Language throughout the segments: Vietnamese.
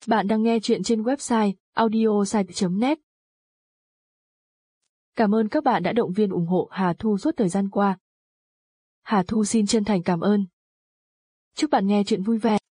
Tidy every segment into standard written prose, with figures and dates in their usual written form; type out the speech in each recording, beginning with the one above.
Bạn đang nghe chuyện trên website audiosite.net. Cảm ơn các bạn đã động viên ủng hộ Hà Thu suốt thời gian qua. Hà Thu xin chân thành cảm ơn. Chúc bạn nghe chuyện vui vẻ.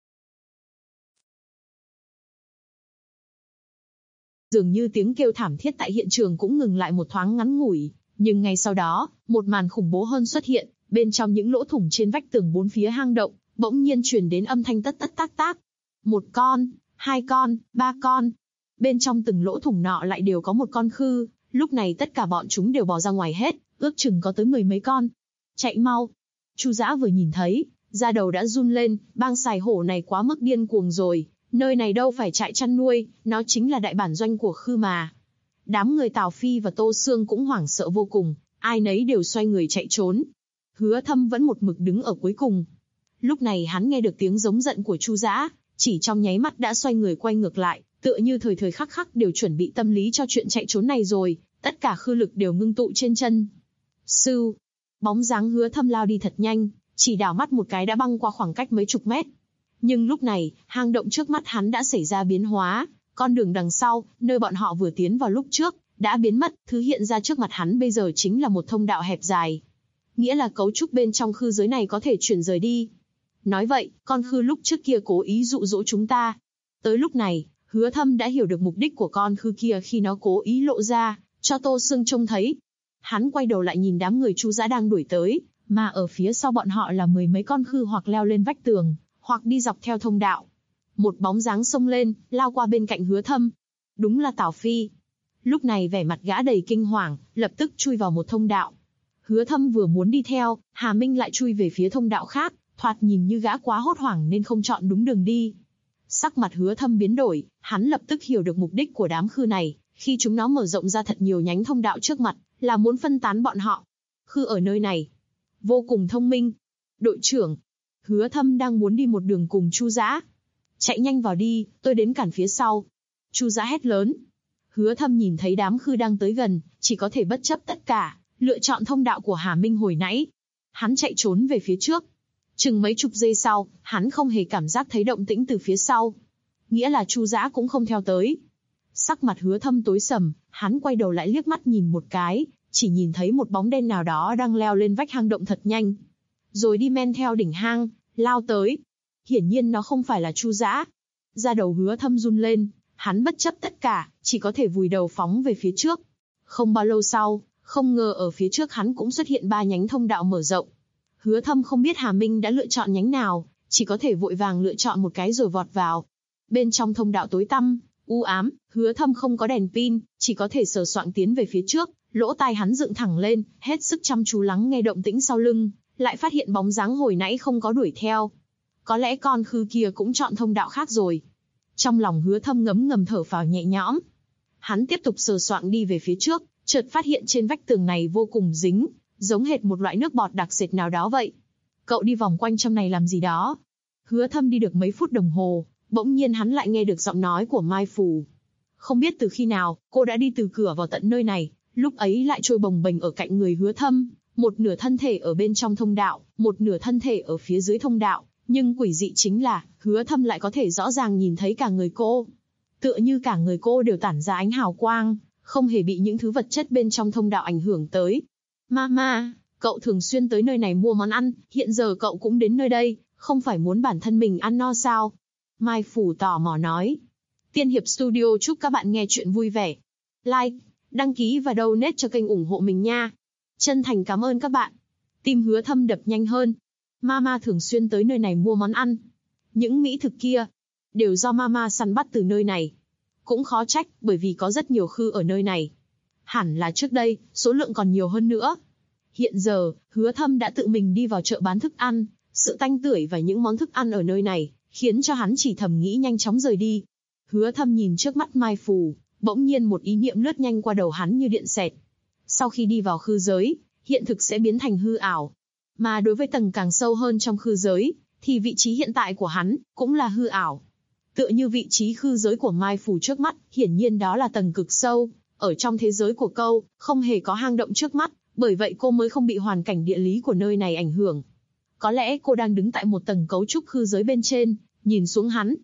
Dường như tiếng kêu thảm thiết tại hiện trường cũng ngừng lại một thoáng ngắn ngủi, nhưng ngay sau đó, một màn khủng bố hơn xuất hiện, bên trong những lỗ thủng trên vách tường bốn phía hang động, bỗng nhiên truyền đến âm thanh tất tất tác tác. Một con, hai con, ba con. Bên trong từng lỗ thủng nọ lại đều có một con khư, lúc này tất cả bọn chúng đều bò ra ngoài hết, ước chừng có tới 10 mấy con. Chạy mau. Chu Dã vừa nhìn thấy, da đầu đã run lên, bang sài hổ này quá mức điên cuồng rồi, nơi này đâu phải trại chăn nuôi, nó chính là đại bản doanh của khư mà. Đám người Tào Phi và Tô Xương cũng hoảng sợ vô cùng, ai nấy đều xoay người chạy trốn. Hứa Thâm vẫn một mực đứng ở cuối cùng. Lúc này hắn nghe được tiếng giống giận của Chu Dã, chỉ trong nháy mắt đã xoay người quay ngược lại, tựa như thời thời khắc khắc đều chuẩn bị tâm lý cho chuyện chạy trốn này rồi, tất cả khư lực đều ngưng tụ trên chân. Sưu, bóng dáng Hứa Thâm lao đi thật nhanh, chỉ đảo mắt một cái đã băng qua khoảng cách mấy chục mét. Nhưng lúc này, hang động trước mắt hắn đã xảy ra biến hóa, con đường đằng sau, nơi bọn họ vừa tiến vào lúc trước, đã biến mất, thứ hiện ra trước mặt hắn bây giờ chính là một thông đạo hẹp dài. Nghĩa là cấu trúc bên trong khư giới này có thể chuyển rời đi. Nói vậy, con khư lúc trước kia cố ý dụ dỗ chúng ta. Tới lúc này, Hứa Thâm đã hiểu được mục đích của con khư kia khi nó cố ý lộ ra, cho Tô Xương trông thấy. Hắn quay đầu lại nhìn đám người Chu Dã đang đuổi tới, mà ở phía sau bọn họ là 10 mấy con khư hoặc leo lên vách tường, hoặc đi dọc theo thông đạo. Một bóng dáng xông lên, lao qua bên cạnh Hứa Thâm. Đúng là Tào Phi. Lúc này vẻ mặt gã đầy kinh hoàng, lập tức chui vào một thông đạo. Hứa Thâm vừa muốn đi theo, Hà Minh lại chui về phía thông đạo khác, thoạt nhìn như gã quá hốt hoảng nên không chọn đúng đường đi. Sắc mặt Hứa Thâm biến đổi, hắn lập tức hiểu được mục đích của đám khư này, khi chúng nó mở rộng ra thật nhiều nhánh thông đạo trước mặt, là muốn phân tán bọn họ. Khư ở nơi này vô cùng thông minh. Đội trưởng, Hứa Thâm đang muốn đi một đường cùng Chu Dã. Chạy nhanh vào đi, tôi đến cản phía sau. Chu Dã hét lớn. Hứa Thâm nhìn thấy đám khư đang tới gần, chỉ có thể bất chấp tất cả, lựa chọn thông đạo của Hà Minh hồi nãy. Hắn chạy trốn về phía trước. Chừng mấy chục giây sau, hắn không hề cảm giác thấy động tĩnh từ phía sau. Nghĩa là Chu Dã cũng không theo tới. Sắc mặt Hứa Thâm tối sầm, hắn quay đầu lại liếc mắt nhìn một cái, chỉ nhìn thấy một bóng đen nào đó đang leo lên vách hang động thật nhanh. Rồi đi men theo đỉnh hang, lao tới. Hiển nhiên nó không phải là Chu Dã. Da đầu Hứa Thâm run lên, hắn bất chấp tất cả, chỉ có thể vùi đầu phóng về phía trước. Không bao lâu sau, không ngờ ở phía trước hắn cũng xuất hiện 3 nhánh thông đạo mở rộng. Hứa Thâm không biết Hà Minh đã lựa chọn nhánh nào, chỉ có thể vội vàng lựa chọn một cái rồi vọt vào. Bên trong thông đạo tối tăm, u ám, Hứa Thâm không có đèn pin, chỉ có thể sờ soạng tiến về phía trước, lỗ tai hắn dựng thẳng lên, hết sức chăm chú lắng nghe động tĩnh sau lưng, lại phát hiện bóng dáng hồi nãy không có đuổi theo. Có lẽ con khư kia cũng chọn thông đạo khác rồi. Trong lòng Hứa Thâm ngấm ngầm thở phào nhẹ nhõm. Hắn tiếp tục sờ soạng đi về phía trước, chợt phát hiện trên vách tường này vô cùng dính, giống hệt một loại nước bọt đặc sệt nào đó vậy. Cậu đi vòng quanh trong này làm gì đó? Hứa Thâm đi được mấy phút đồng hồ, bỗng nhiên hắn lại nghe được giọng nói của Mai Phù. Không biết từ khi nào, cô đã đi từ cửa vào tận nơi này, lúc ấy lại trôi bồng bềnh ở cạnh người Hứa Thâm, một nửa thân thể ở bên trong thông đạo, một nửa thân thể ở phía dưới thông đạo, nhưng quỷ dị chính là, Hứa Thâm lại có thể rõ ràng nhìn thấy cả người cô. Tựa như cả người cô đều tản ra ánh hào quang, không hề bị những thứ vật chất bên trong thông đạo ảnh hưởng tới. Mama, cậu thường xuyên tới nơi này mua món ăn, hiện giờ cậu cũng đến nơi đây, không phải muốn bản thân mình ăn no sao? Mai Phủ tò mò nói. Tiên Hiệp Studio chúc các bạn nghe chuyện vui vẻ. Like, đăng ký và donate cho kênh ủng hộ mình nha. Chân thành cảm ơn các bạn. Tim Hứa Thâm đập nhanh hơn. Mama thường xuyên tới nơi này mua món ăn. Những mỹ thực kia, đều do Mama săn bắt từ nơi này. Cũng khó trách, bởi vì có rất nhiều khư ở nơi này. Hẳn là trước đây, số lượng còn nhiều hơn nữa. Hiện giờ, Hứa Thâm đã tự mình đi vào chợ bán thức ăn, sự tanh tưởi và những món thức ăn ở nơi này, khiến cho hắn chỉ thầm nghĩ nhanh chóng rời đi. Hứa Thâm nhìn trước mắt Mai Phù, bỗng nhiên một ý niệm lướt nhanh qua đầu hắn như điện xẹt. Sau khi đi vào khư giới, hiện thực sẽ biến thành hư ảo. Mà đối với tầng càng sâu hơn trong khư giới, thì vị trí hiện tại của hắn, cũng là hư ảo. Tựa như vị trí khư giới của Mai Phù trước mắt, hiển nhiên đó là tầng cực sâu. Ở trong thế giới của câu, không hề có hang động trước mắt, bởi vậy cô mới không bị hoàn cảnh địa lý của nơi này ảnh hưởng. Có lẽ cô đang đứng tại một tầng cấu trúc khư giới bên trên, nhìn xuống hắn.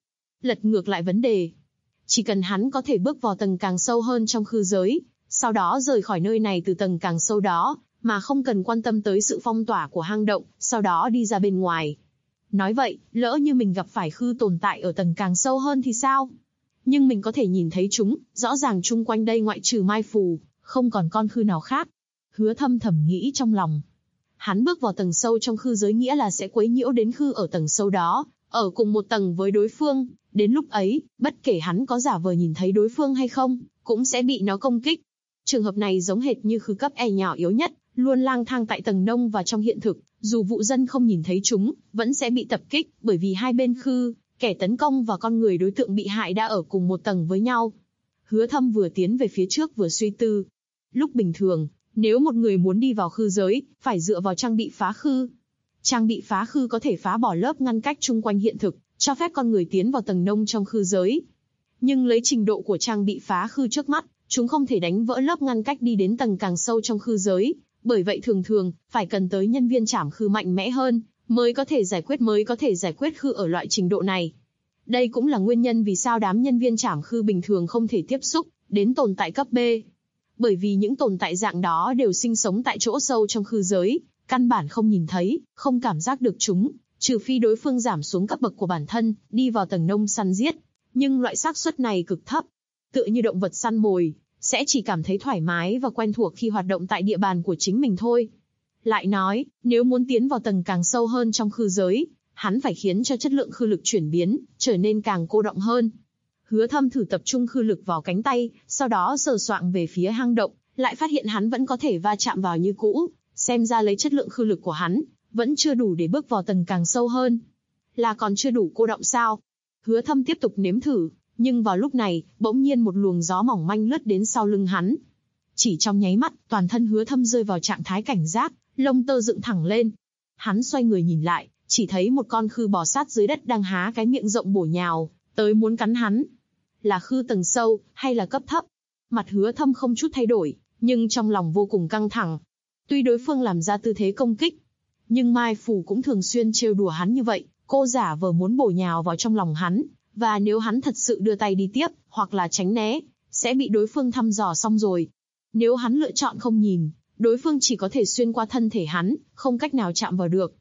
lật ngược lại vấn đề. Chỉ cần hắn có thể bước vào tầng càng sâu hơn trong khư giới, sau đó rời khỏi nơi này từ tầng càng sâu đó, mà không cần quan tâm tới sự phong tỏa của hang động, sau đó đi ra bên ngoài. Nói vậy, lỡ như mình gặp phải khư tồn tại ở tầng càng sâu hơn thì sao? Nhưng mình có thể nhìn thấy chúng, rõ ràng chung quanh đây ngoại trừ Mai Phù, không còn con khư nào khác. Hứa Thâm thầm nghĩ trong lòng. Hắn bước vào tầng sâu trong khư giới nghĩa là sẽ quấy nhiễu đến khư ở tầng sâu đó, ở cùng một tầng với đối phương. Đến lúc ấy, bất kể hắn có giả vờ nhìn thấy đối phương hay không, cũng sẽ bị nó công kích. Trường hợp này giống hệt như khư cấp E nhỏ yếu nhất, luôn lang thang tại tầng nông và trong hiện thực, dù vụ dân không nhìn thấy chúng, vẫn sẽ bị tập kích, bởi vì hai bên khư, kẻ tấn công và con người đối tượng bị hại đã ở cùng một tầng với nhau. Hứa Thâm vừa tiến về phía trước vừa suy tư. Lúc bình thường, nếu một người muốn đi vào khư giới, phải dựa vào trang bị phá khư. Trang bị phá khư có thể phá bỏ lớp ngăn cách chung quanh hiện thực, cho phép con người tiến vào tầng nông trong khư giới. Nhưng lấy trình độ của trang bị phá khư trước mắt, chúng không thể đánh vỡ lớp ngăn cách đi đến tầng càng sâu trong khư giới. Bởi vậy thường phải cần tới nhân viên trảm khư mạnh mẽ hơn, mới có thể giải quyết khư ở loại trình độ này. Đây cũng là nguyên nhân vì sao đám nhân viên trảm khư bình thường không thể tiếp xúc đến tồn tại cấp B. Bởi vì những tồn tại dạng đó đều sinh sống tại chỗ sâu trong khư giới, căn bản không nhìn thấy, không cảm giác được chúng, trừ phi đối phương giảm xuống cấp bậc của bản thân, đi vào tầng nông săn giết. Nhưng loại xác suất này cực thấp. Tựa như động vật săn mồi, sẽ chỉ cảm thấy thoải mái và quen thuộc khi hoạt động tại địa bàn của chính mình thôi. Lại nói, nếu muốn tiến vào tầng càng sâu hơn trong khư giới, hắn phải khiến cho chất lượng khư lực chuyển biến, trở nên càng cô đọng hơn. Hứa Thâm thử tập trung khư lực vào cánh tay, sau đó sờ soạng về phía hang động, lại phát hiện hắn vẫn có thể va chạm vào như cũ, xem ra lấy chất lượng khư lực của hắn, vẫn chưa đủ để bước vào tầng càng sâu hơn. Là còn chưa đủ cô đọng sao? Hứa Thâm tiếp tục nếm thử, nhưng vào lúc này, bỗng nhiên một luồng gió mỏng manh lướt đến sau lưng hắn. Chỉ trong nháy mắt, toàn thân Hứa Thâm rơi vào trạng thái cảnh giác, lông tơ dựng thẳng lên. Hắn xoay người nhìn lại, chỉ thấy một con khư bò sát dưới đất đang há cái miệng rộng bổ nhào tới muốn cắn hắn. Là khư tầng sâu, hay là cấp thấp? Mặt Hứa Thâm không chút thay đổi, nhưng trong lòng vô cùng căng thẳng. Tuy đối phương làm ra tư thế công kích, nhưng Mai Phù cũng thường xuyên trêu đùa hắn như vậy, cô giả vờ muốn bổ nhào vào trong lòng hắn, và nếu hắn thật sự đưa tay đi tiếp, hoặc là tránh né, sẽ bị đối phương thăm dò xong rồi. Nếu hắn lựa chọn không nhìn, đối phương chỉ có thể xuyên qua thân thể hắn, không cách nào chạm vào được.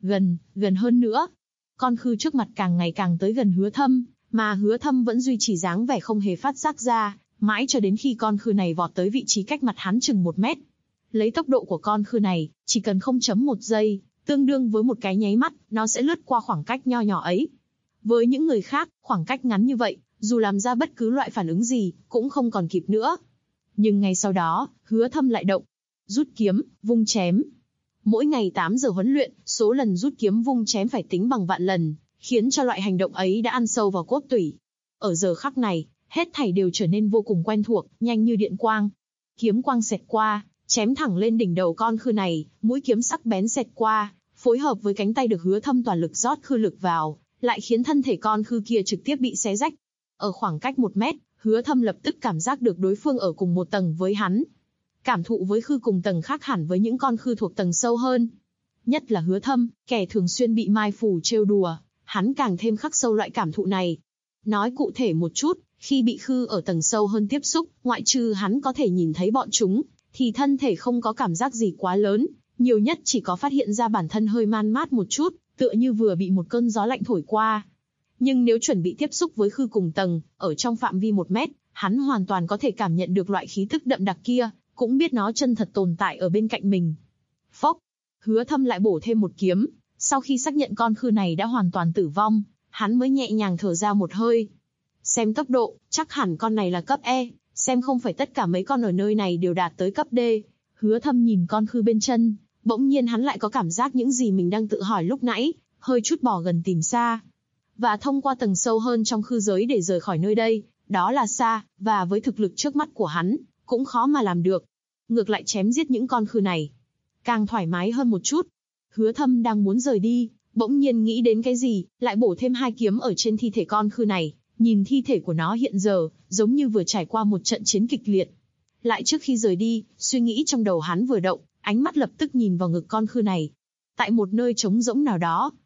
Gần hơn nữa. Con khư trước mặt càng ngày càng tới gần Hứa Thâm, mà Hứa Thâm vẫn duy trì dáng vẻ không hề phát giác ra, mãi cho đến khi con khư này vọt tới vị trí cách mặt hắn chừng 1 mét. Lấy tốc độ của con khư này, chỉ cần 0.1 giây, tương đương với một cái nháy mắt, nó sẽ lướt qua khoảng cách nho nhỏ ấy. Với những người khác, khoảng cách ngắn như vậy, dù làm ra bất cứ loại phản ứng gì, cũng không còn kịp nữa. Nhưng ngay sau đó, Hứa Thâm lại động. Rút kiếm, vung chém. Mỗi ngày 8 giờ huấn luyện, số lần rút kiếm vung chém phải tính bằng vạn lần, khiến cho loại hành động ấy đã ăn sâu vào cốt tủy. Ở giờ khắc này, hết thảy đều trở nên vô cùng quen thuộc, nhanh như điện quang. Kiếm quang xẹt qua, chém thẳng lên đỉnh đầu con khư này, mũi kiếm sắc bén xẹt qua, phối hợp với cánh tay được Hứa Thâm toàn lực rót khư lực vào, lại khiến thân thể con khư kia trực tiếp bị xé rách. Ở khoảng cách 1 mét, Hứa Thâm lập tức cảm giác được đối phương ở cùng một tầng với hắn. Cảm thụ với khư cùng tầng khác hẳn với những con khư thuộc tầng sâu hơn. Nhất là Hứa Thâm, kẻ thường xuyên bị Mai Phù trêu đùa, hắn càng thêm khắc sâu loại cảm thụ này. Nói cụ thể một chút, khi bị khư ở tầng sâu hơn tiếp xúc, ngoại trừ hắn có thể nhìn thấy bọn chúng, thì thân thể không có cảm giác gì quá lớn, nhiều nhất chỉ có phát hiện ra bản thân hơi man mát một chút, tựa như vừa bị một cơn gió lạnh thổi qua. Nhưng nếu chuẩn bị tiếp xúc với khư cùng tầng, ở trong phạm vi 1 mét, hắn hoàn toàn có thể cảm nhận được loại khí tức đậm đặc kia, cũng biết nó chân thật tồn tại ở bên cạnh mình. Phốc, Hứa Thâm lại bổ thêm một kiếm, sau khi xác nhận con khư này đã hoàn toàn tử vong, hắn mới nhẹ nhàng thở ra một hơi. Xem tốc độ, chắc hẳn con này là cấp E, xem không phải tất cả mấy con ở nơi này đều đạt tới cấp D. Hứa Thâm nhìn con khư bên chân, bỗng nhiên hắn lại có cảm giác những gì mình đang tự hỏi lúc nãy, hơi chút bỏ gần tìm xa. Và thông qua tầng sâu hơn trong khư giới để rời khỏi nơi đây, đó là xa, và với thực lực trước mắt của hắn, cũng khó mà làm được. Ngược lại chém giết những con khư này, càng thoải mái hơn một chút. Hứa Thâm đang muốn rời đi, bỗng nhiên nghĩ đến cái gì, lại bổ thêm 2 kiếm ở trên thi thể con khư này. Nhìn thi thể của nó hiện giờ, giống như vừa trải qua một trận chiến kịch liệt. Lại trước khi rời đi, suy nghĩ trong đầu hắn vừa động, ánh mắt lập tức nhìn vào ngực con khư này. Tại một nơi trống rỗng nào đó,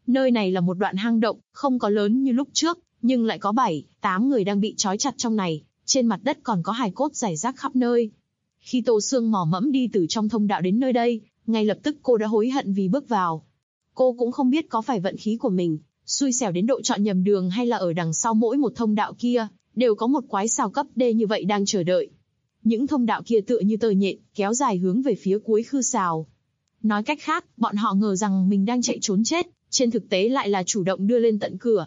Nơi này là một đoạn hang động, không có lớn như lúc trước, nhưng lại có 7-8 người đang bị trói chặt trong này, trên mặt đất còn có hài cốt rải rác khắp nơi. Khi Tô Sương mò mẫm đi từ trong thông đạo đến nơi đây, ngay lập tức cô đã hối hận vì bước vào. Cô cũng không biết có phải vận khí của mình, xui xẻo đến độ chọn nhầm đường hay là ở đằng sau mỗi một thông đạo kia, đều có một quái xào cấp D như vậy đang chờ đợi. Những thông đạo kia tựa như tơ nhện, kéo dài hướng về phía cuối khư xào. Nói cách khác, bọn họ ngờ rằng mình đang chạy trốn chết, trên thực tế lại là chủ động đưa lên tận cửa.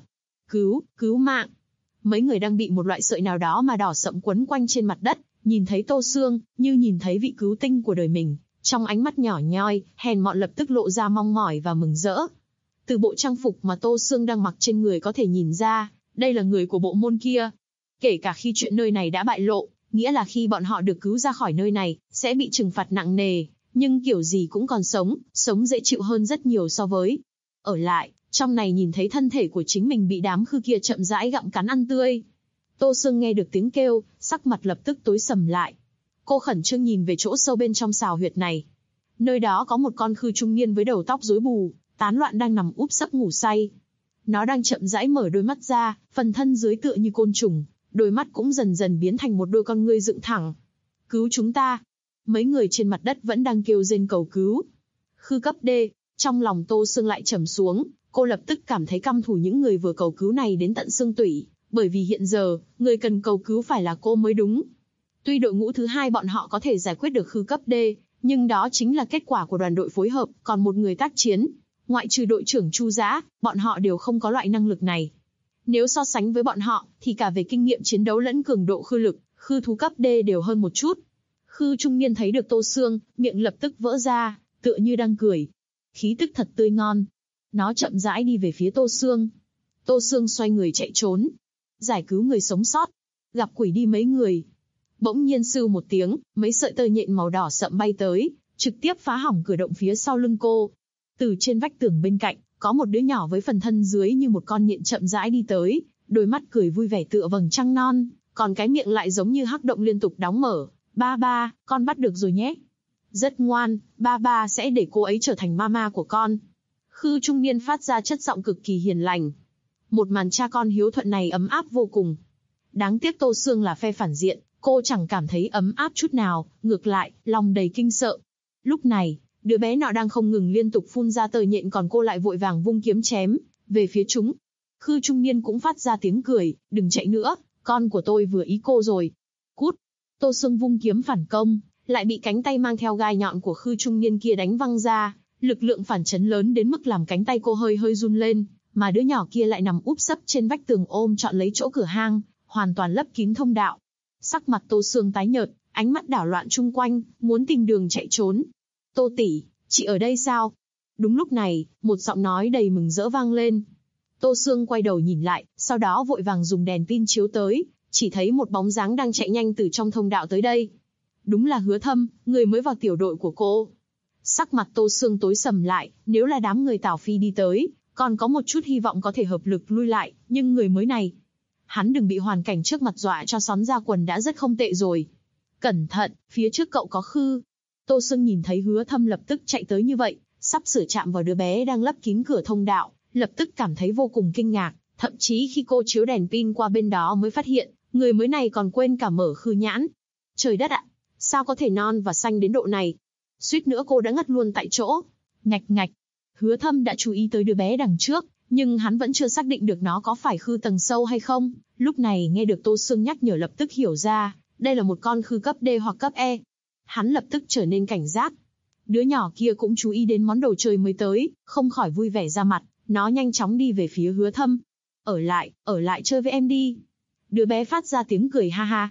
Cứu mạng. Mấy người đang bị một loại sợi nào đó mà đỏ sậm quấn quanh trên mặt đất, nhìn thấy Tô Sương, như nhìn thấy vị cứu tinh của đời mình, trong ánh mắt nhỏ nhoi, hèn mọn lập tức lộ ra mong mỏi và mừng rỡ. Từ bộ trang phục mà Tô Sương đang mặc trên người có thể nhìn ra, đây là người của bộ môn kia. Kể cả khi chuyện nơi này đã bại lộ, nghĩa là khi bọn họ được cứu ra khỏi nơi này, sẽ bị trừng phạt nặng nề, nhưng kiểu gì cũng còn sống dễ chịu hơn rất nhiều so với ở lại, trong này nhìn thấy thân thể của chính mình bị đám khư kia chậm rãi gặm cắn ăn tươi. Tô Sương nghe được tiếng kêu, sắc mặt lập tức tối sầm lại. Cô khẩn trương nhìn về chỗ sâu bên trong xào huyệt này. Nơi đó có một con khư trung niên với đầu tóc rối bù, tán loạn đang nằm úp sấp ngủ say. Nó đang chậm rãi mở đôi mắt ra, phần thân dưới tựa như côn trùng, đôi mắt cũng dần dần biến thành một đôi con ngươi dựng thẳng. Cứu chúng ta! Mấy người trên mặt đất vẫn đang kêu rên cầu cứu. Khư cấp D, trong lòng Tô Sương lại trầm xuống, cô lập tức cảm thấy căm thù những người vừa cầu cứu này đến tận xương tủy, bởi vì hiện giờ, người cần cầu cứu phải là cô mới đúng. Tuy đội ngũ thứ hai bọn họ có thể giải quyết được khư cấp D, nhưng đó chính là kết quả của đoàn đội phối hợp, còn một người tác chiến. Ngoại trừ đội trưởng Chu Dã, bọn họ đều không có loại năng lực này. Nếu so sánh với bọn họ, thì cả về kinh nghiệm chiến đấu lẫn cường độ khư lực, khư thú cấp D đều hơn một chút. Khư trung niên thấy được Tô Sương, miệng lập tức vỡ ra, tựa như đang cười. Khí tức thật tươi ngon. Nó chậm rãi đi về phía Tô Sương. Tô Sương xoay người chạy trốn. Giải cứu người sống sót. Gặp quỷ đi mấy người. Bỗng nhiên sưu một tiếng, mấy sợi tơ nhện màu đỏ sậm bay tới, trực tiếp phá hỏng cửa động phía sau lưng cô. Từ trên vách tường bên cạnh, có một đứa nhỏ với phần thân dưới như một con nhện chậm rãi đi tới, đôi mắt cười vui vẻ tựa vầng trăng non, còn cái miệng lại giống như hắc động liên tục đóng mở. Ba, con bắt được rồi nhé. Rất ngoan, ba sẽ để cô ấy trở thành mama của con. Khư trung niên phát ra chất giọng cực kỳ hiền lành. Một màn cha con hiếu thuận này ấm áp vô cùng. Đáng tiếc Tô Sương là phe phản diện, cô chẳng cảm thấy ấm áp chút nào, ngược lại, lòng đầy kinh sợ. Lúc này, đứa bé nọ đang không ngừng liên tục phun ra tơ nhện, còn cô lại vội vàng vung kiếm chém về phía chúng. Khư trung niên cũng phát ra tiếng cười, đừng chạy nữa, con của tôi vừa ý cô rồi. Cút. Tô Sương vung kiếm phản công, lại bị cánh tay mang theo gai nhọn của khư trung niên kia đánh văng ra, lực lượng phản chấn lớn đến mức làm cánh tay cô hơi run lên, mà đứa nhỏ kia lại nằm úp sấp trên vách tường ôm trọn lấy chỗ cửa hang, hoàn toàn lấp kín thông đạo. Sắc mặt Tô Sương tái nhợt, ánh mắt đảo loạn chung quanh, muốn tìm đường chạy trốn. Tô tỷ, chị ở đây sao? Đúng lúc này, một giọng nói đầy mừng rỡ vang lên. Tô Sương quay đầu nhìn lại, sau đó vội vàng dùng đèn pin chiếu tới, chỉ thấy một bóng dáng đang chạy nhanh từ trong thông đạo tới đây. Đúng là Hứa Thâm, người mới vào tiểu đội của cô. Sắc mặt Tô Sương tối sầm lại, nếu là đám người Tào Phi đi tới, còn có một chút hy vọng có thể hợp lực lui lại, nhưng người mới này, hắn đừng bị hoàn cảnh trước mặt dọa cho xón ra quần đã rất không tệ rồi. Cẩn thận, phía trước cậu có khư. Tô Sương nhìn thấy Hứa Thâm lập tức chạy tới như vậy, sắp sửa chạm vào đứa bé đang lấp kín cửa thông đạo, lập tức cảm thấy vô cùng kinh ngạc, thậm chí khi cô chiếu đèn pin qua bên đó mới phát hiện, người mới này còn quên cả mở khư nhãn. Trời đất ạ, sao có thể non và xanh đến độ này? Suýt nữa cô đã ngất luôn tại chỗ. Ngạch. Hứa Thâm đã chú ý tới đứa bé đằng trước, nhưng hắn vẫn chưa xác định được nó có phải khư tầng sâu hay không. Lúc này nghe được Tô Sương nhắc nhở lập tức hiểu ra, đây là một con khư cấp D hoặc cấp E. Hắn lập tức trở nên cảnh giác. Đứa nhỏ kia cũng chú ý đến món đồ chơi mới tới, không khỏi vui vẻ ra mặt, nó nhanh chóng đi về phía Hứa Thâm. Ở lại chơi với em đi. Đứa bé phát ra tiếng cười ha ha.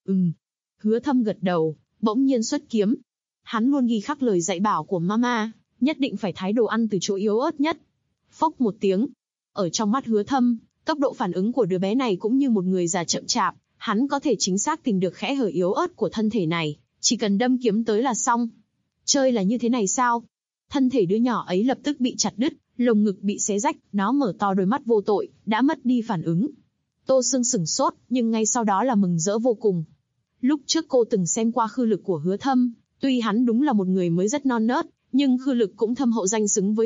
Hứa Thâm gật đầu, bỗng nhiên xuất kiếm. Hắn luôn ghi khắc lời dạy bảo của mama, nhất định phải thái đồ ăn từ chỗ yếu ớt nhất. Phốc một tiếng. Ở trong mắt Hứa Thâm, tốc độ phản ứng của đứa bé này cũng như một người già chậm chạp, hắn có thể chính xác tìm được khẽ hở yếu ớt của thân thể này, chỉ cần đâm kiếm tới là xong. Chơi là như thế này sao? Thân thể đứa nhỏ ấy lập tức bị chặt đứt, lồng ngực bị xé rách, nó mở to đôi mắt vô tội, đã mất đi phản ứng. Tô Sương sửng sốt, nhưng ngay sau đó là mừng rỡ vô cùng. Lúc trước cô từng xem qua khư lực của Hứa Thâm, tuy hắn đúng là một người mới rất non nớt, nhưng khư lực cũng thâm hậu danh xứng với thực,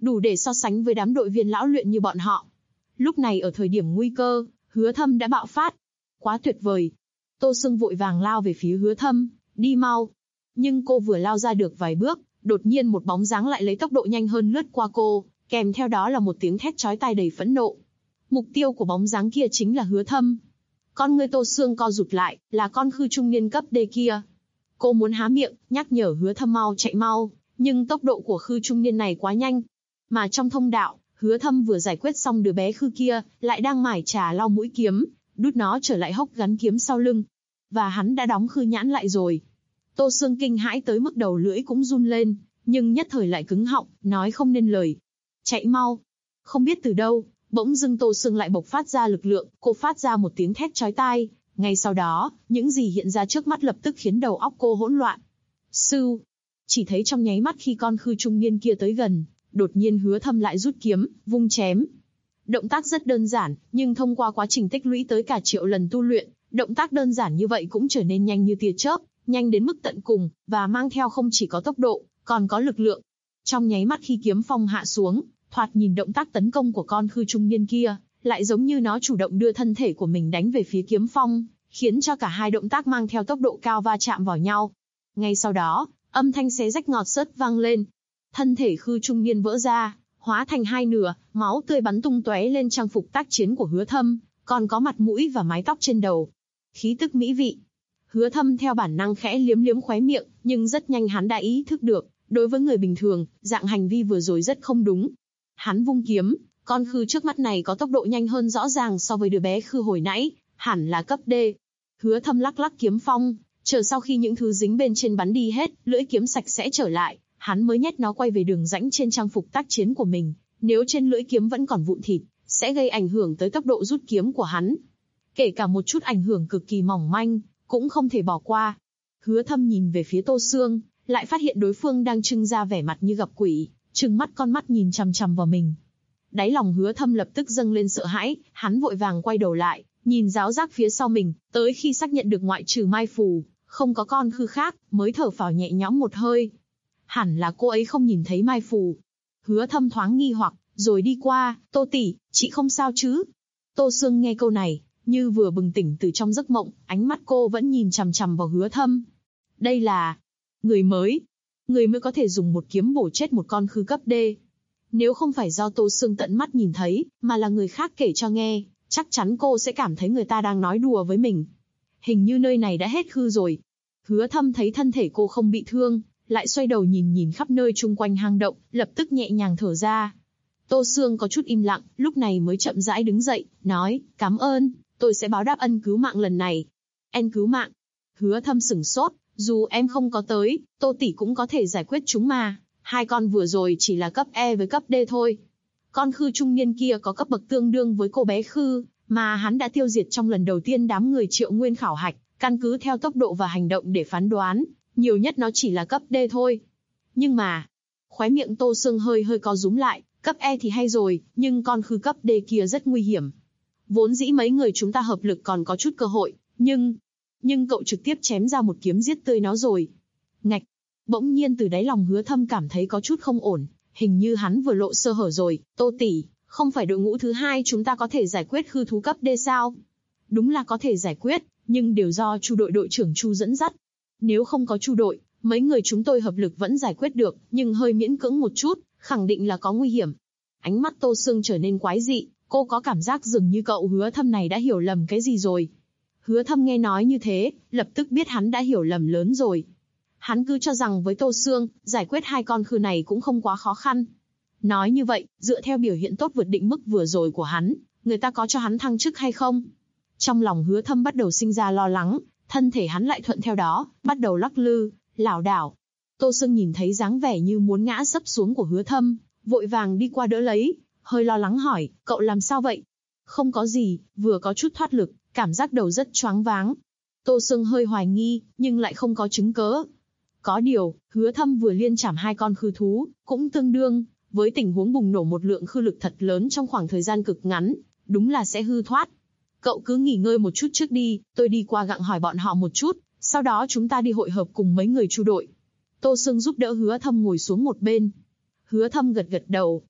đủ để so sánh với đám đội viên lão luyện như bọn họ. Lúc này ở thời điểm nguy cơ, Hứa Thâm đã bạo phát. Quá tuyệt vời. Tô Sương vội vàng lao về phía Hứa Thâm, đi mau. Nhưng cô vừa lao ra được vài bước, đột nhiên một bóng dáng lại lấy tốc độ nhanh hơn lướt qua cô, kèm theo đó là một tiếng thét chói tai đầy phẫn nộ. Mục tiêu của bóng dáng kia chính là Hứa Thâm. Con ngươi Tô Sương co rụt lại, là con khư trung niên cấp D kia. Cô muốn há miệng, nhắc nhở Hứa Thâm mau chạy mau, nhưng tốc độ của khư trung niên này quá nhanh. Mà trong thông đạo, Hứa Thâm vừa giải quyết xong đứa bé khư kia, lại đang mải trà lau mũi kiếm, đút nó trở lại hốc gắn kiếm sau lưng. Và hắn đã đóng khư nhãn lại rồi. Tô Sương kinh hãi tới mức đầu lưỡi cũng run lên, nhưng nhất thời lại cứng họng, nói không nên lời. Chạy mau. Không biết từ đâu, bỗng dưng Tô Sương lại bộc phát ra lực lượng, cô phát ra một tiếng thét chói tai. Ngay sau đó, những gì hiện ra trước mắt lập tức khiến đầu óc cô hỗn loạn. Sưu. Chỉ thấy trong nháy mắt khi con khư trung niên kia tới gần, đột nhiên Hứa Thâm lại rút kiếm, vung chém. Động tác rất đơn giản, nhưng thông qua quá trình tích lũy tới cả triệu lần tu luyện, động tác đơn giản như vậy cũng trở nên nhanh như tia chớp, nhanh đến mức tận cùng, và mang theo không chỉ có tốc độ, còn có lực lượng. Trong nháy mắt khi kiếm phong hạ xuống, thoạt nhìn động tác tấn công của con khư trung niên kia, lại giống như nó chủ động đưa thân thể của mình đánh về phía kiếm phong, khiến cho cả hai động tác mang theo tốc độ cao va chạm vào nhau. Ngay sau đó, âm thanh xé rách ngọt xớt vang lên. Thân thể khư trung niên vỡ ra, hóa thành hai nửa, máu tươi bắn tung tóe lên trang phục tác chiến của Hứa Thâm, còn có mặt mũi và mái tóc trên đầu. Khí tức mỹ vị. Hứa Thâm theo bản năng khẽ liếm liếm khóe miệng, nhưng rất nhanh hắn đã ý thức được, đối với người bình thường, dạng hành vi vừa rồi rất không đúng. Hắn vung kiếm, con khư trước mắt này có tốc độ nhanh hơn rõ ràng so với đứa bé khư hồi nãy, hẳn là cấp D. Hứa Thâm lắc lắc kiếm phong, chờ sau khi những thứ dính bên trên bắn đi hết, lưỡi kiếm sạch sẽ trở lại, hắn mới nhét nó quay về đường rãnh trên trang phục tác chiến của mình. Nếu trên lưỡi kiếm vẫn còn vụn thịt, sẽ gây ảnh hưởng tới tốc độ rút kiếm của hắn. Kể cả một chút ảnh hưởng cực kỳ mỏng manh, cũng không thể bỏ qua. Hứa Thâm nhìn về phía Tô Sương, lại phát hiện đối phương đang trưng ra vẻ mặt như gặp quỷ, trừng mắt con mắt nhìn chằm chằm vào mình. Đáy lòng Hứa Thâm lập tức dâng lên sợ hãi, hắn vội vàng quay đầu lại, nhìn giáo giác phía sau mình, tới khi xác nhận được ngoại trừ Mai Phù, không có con khư khác, mới thở phào nhẹ nhõm một hơi. Hẳn là cô ấy không nhìn thấy Mai Phù. Hứa Thâm thoáng nghi hoặc, rồi đi qua, Tô tỷ, chị không sao chứ? Tô Sương nghe câu này, như vừa bừng tỉnh từ trong giấc mộng, ánh mắt cô vẫn nhìn chằm chằm vào Hứa Thâm. Đây là người mới có thể dùng một kiếm bổ chết một con khư cấp D. Nếu không phải do Tô Sương tận mắt nhìn thấy, mà là người khác kể cho nghe, chắc chắn cô sẽ cảm thấy người ta đang nói đùa với mình. Hình như nơi này đã hết khư rồi. Hứa Thâm thấy thân thể cô không bị thương, lại xoay đầu nhìn khắp nơi chung quanh hang động, lập tức nhẹ nhàng thở ra. Tô Sương có chút im lặng, lúc này mới chậm rãi đứng dậy, nói, cảm ơn, tôi sẽ báo đáp ân cứu mạng lần này. Ân cứu mạng? Hứa Thâm sửng sốt, dù em không có tới, Tô tỷ cũng có thể giải quyết chúng mà. Hai con vừa rồi chỉ là cấp E với cấp D thôi. Con khư trung niên kia có cấp bậc tương đương với cô bé khư, mà hắn đã tiêu diệt trong lần đầu tiên đám người Triệu Nguyên khảo hạch, căn cứ theo tốc độ và hành động để phán đoán, nhiều nhất nó chỉ là cấp D thôi. Nhưng mà, khóe miệng Tô Sương hơi co rúm lại, cấp E thì hay rồi, nhưng con khư cấp D kia rất nguy hiểm. Vốn dĩ mấy người chúng ta hợp lực còn có chút cơ hội, nhưng cậu trực tiếp chém ra một kiếm giết tươi nó rồi. Ngạch, bỗng nhiên từ đáy lòng Hứa Thâm cảm thấy có chút không ổn, hình như hắn vừa lộ sơ hở rồi. Tô tỷ, không phải đội ngũ thứ hai chúng ta có thể giải quyết khư thú cấp D sao? Đúng là có thể giải quyết, nhưng đều do Chu đội đội trưởng Chu dẫn dắt. Nếu không có Chu đội, mấy người chúng tôi hợp lực vẫn giải quyết được, nhưng hơi miễn cưỡng một chút, khẳng định là có nguy hiểm. Ánh mắt Tô Sương trở nên quái dị, cô có cảm giác dường như cậu Hứa Thâm này đã hiểu lầm cái gì rồi. Hứa Thâm nghe nói như thế, lập tức biết hắn đã hiểu lầm lớn rồi. Hắn cứ cho rằng với Tô Sương, giải quyết hai con khư này cũng không quá khó khăn. Nói như vậy, dựa theo biểu hiện tốt vượt định mức vừa rồi của hắn, người ta có cho hắn thăng chức hay không? Trong lòng Hứa Thâm bắt đầu sinh ra lo lắng, thân thể hắn lại thuận theo đó, bắt đầu lắc lư, lảo đảo. Tô Sương nhìn thấy dáng vẻ như muốn ngã sấp xuống của Hứa Thâm, vội vàng đi qua đỡ lấy, hơi lo lắng hỏi, cậu làm sao vậy? Không có gì, vừa có chút thoát lực, cảm giác đầu rất choáng váng. Tô Sương hơi hoài nghi, nhưng lại không có chứng cớ. Có điều, Hứa Thâm vừa liên chảm hai con khư thú, cũng tương đương với tình huống bùng nổ một lượng khư lực thật lớn trong khoảng thời gian cực ngắn, đúng là sẽ hư thoát. Cậu cứ nghỉ ngơi một chút trước đi, tôi đi qua gặng hỏi bọn họ một chút, sau đó chúng ta đi hội hợp cùng mấy người Chu đội. Tô Sương giúp đỡ Hứa Thâm ngồi xuống một bên. Hứa Thâm gật gật đầu,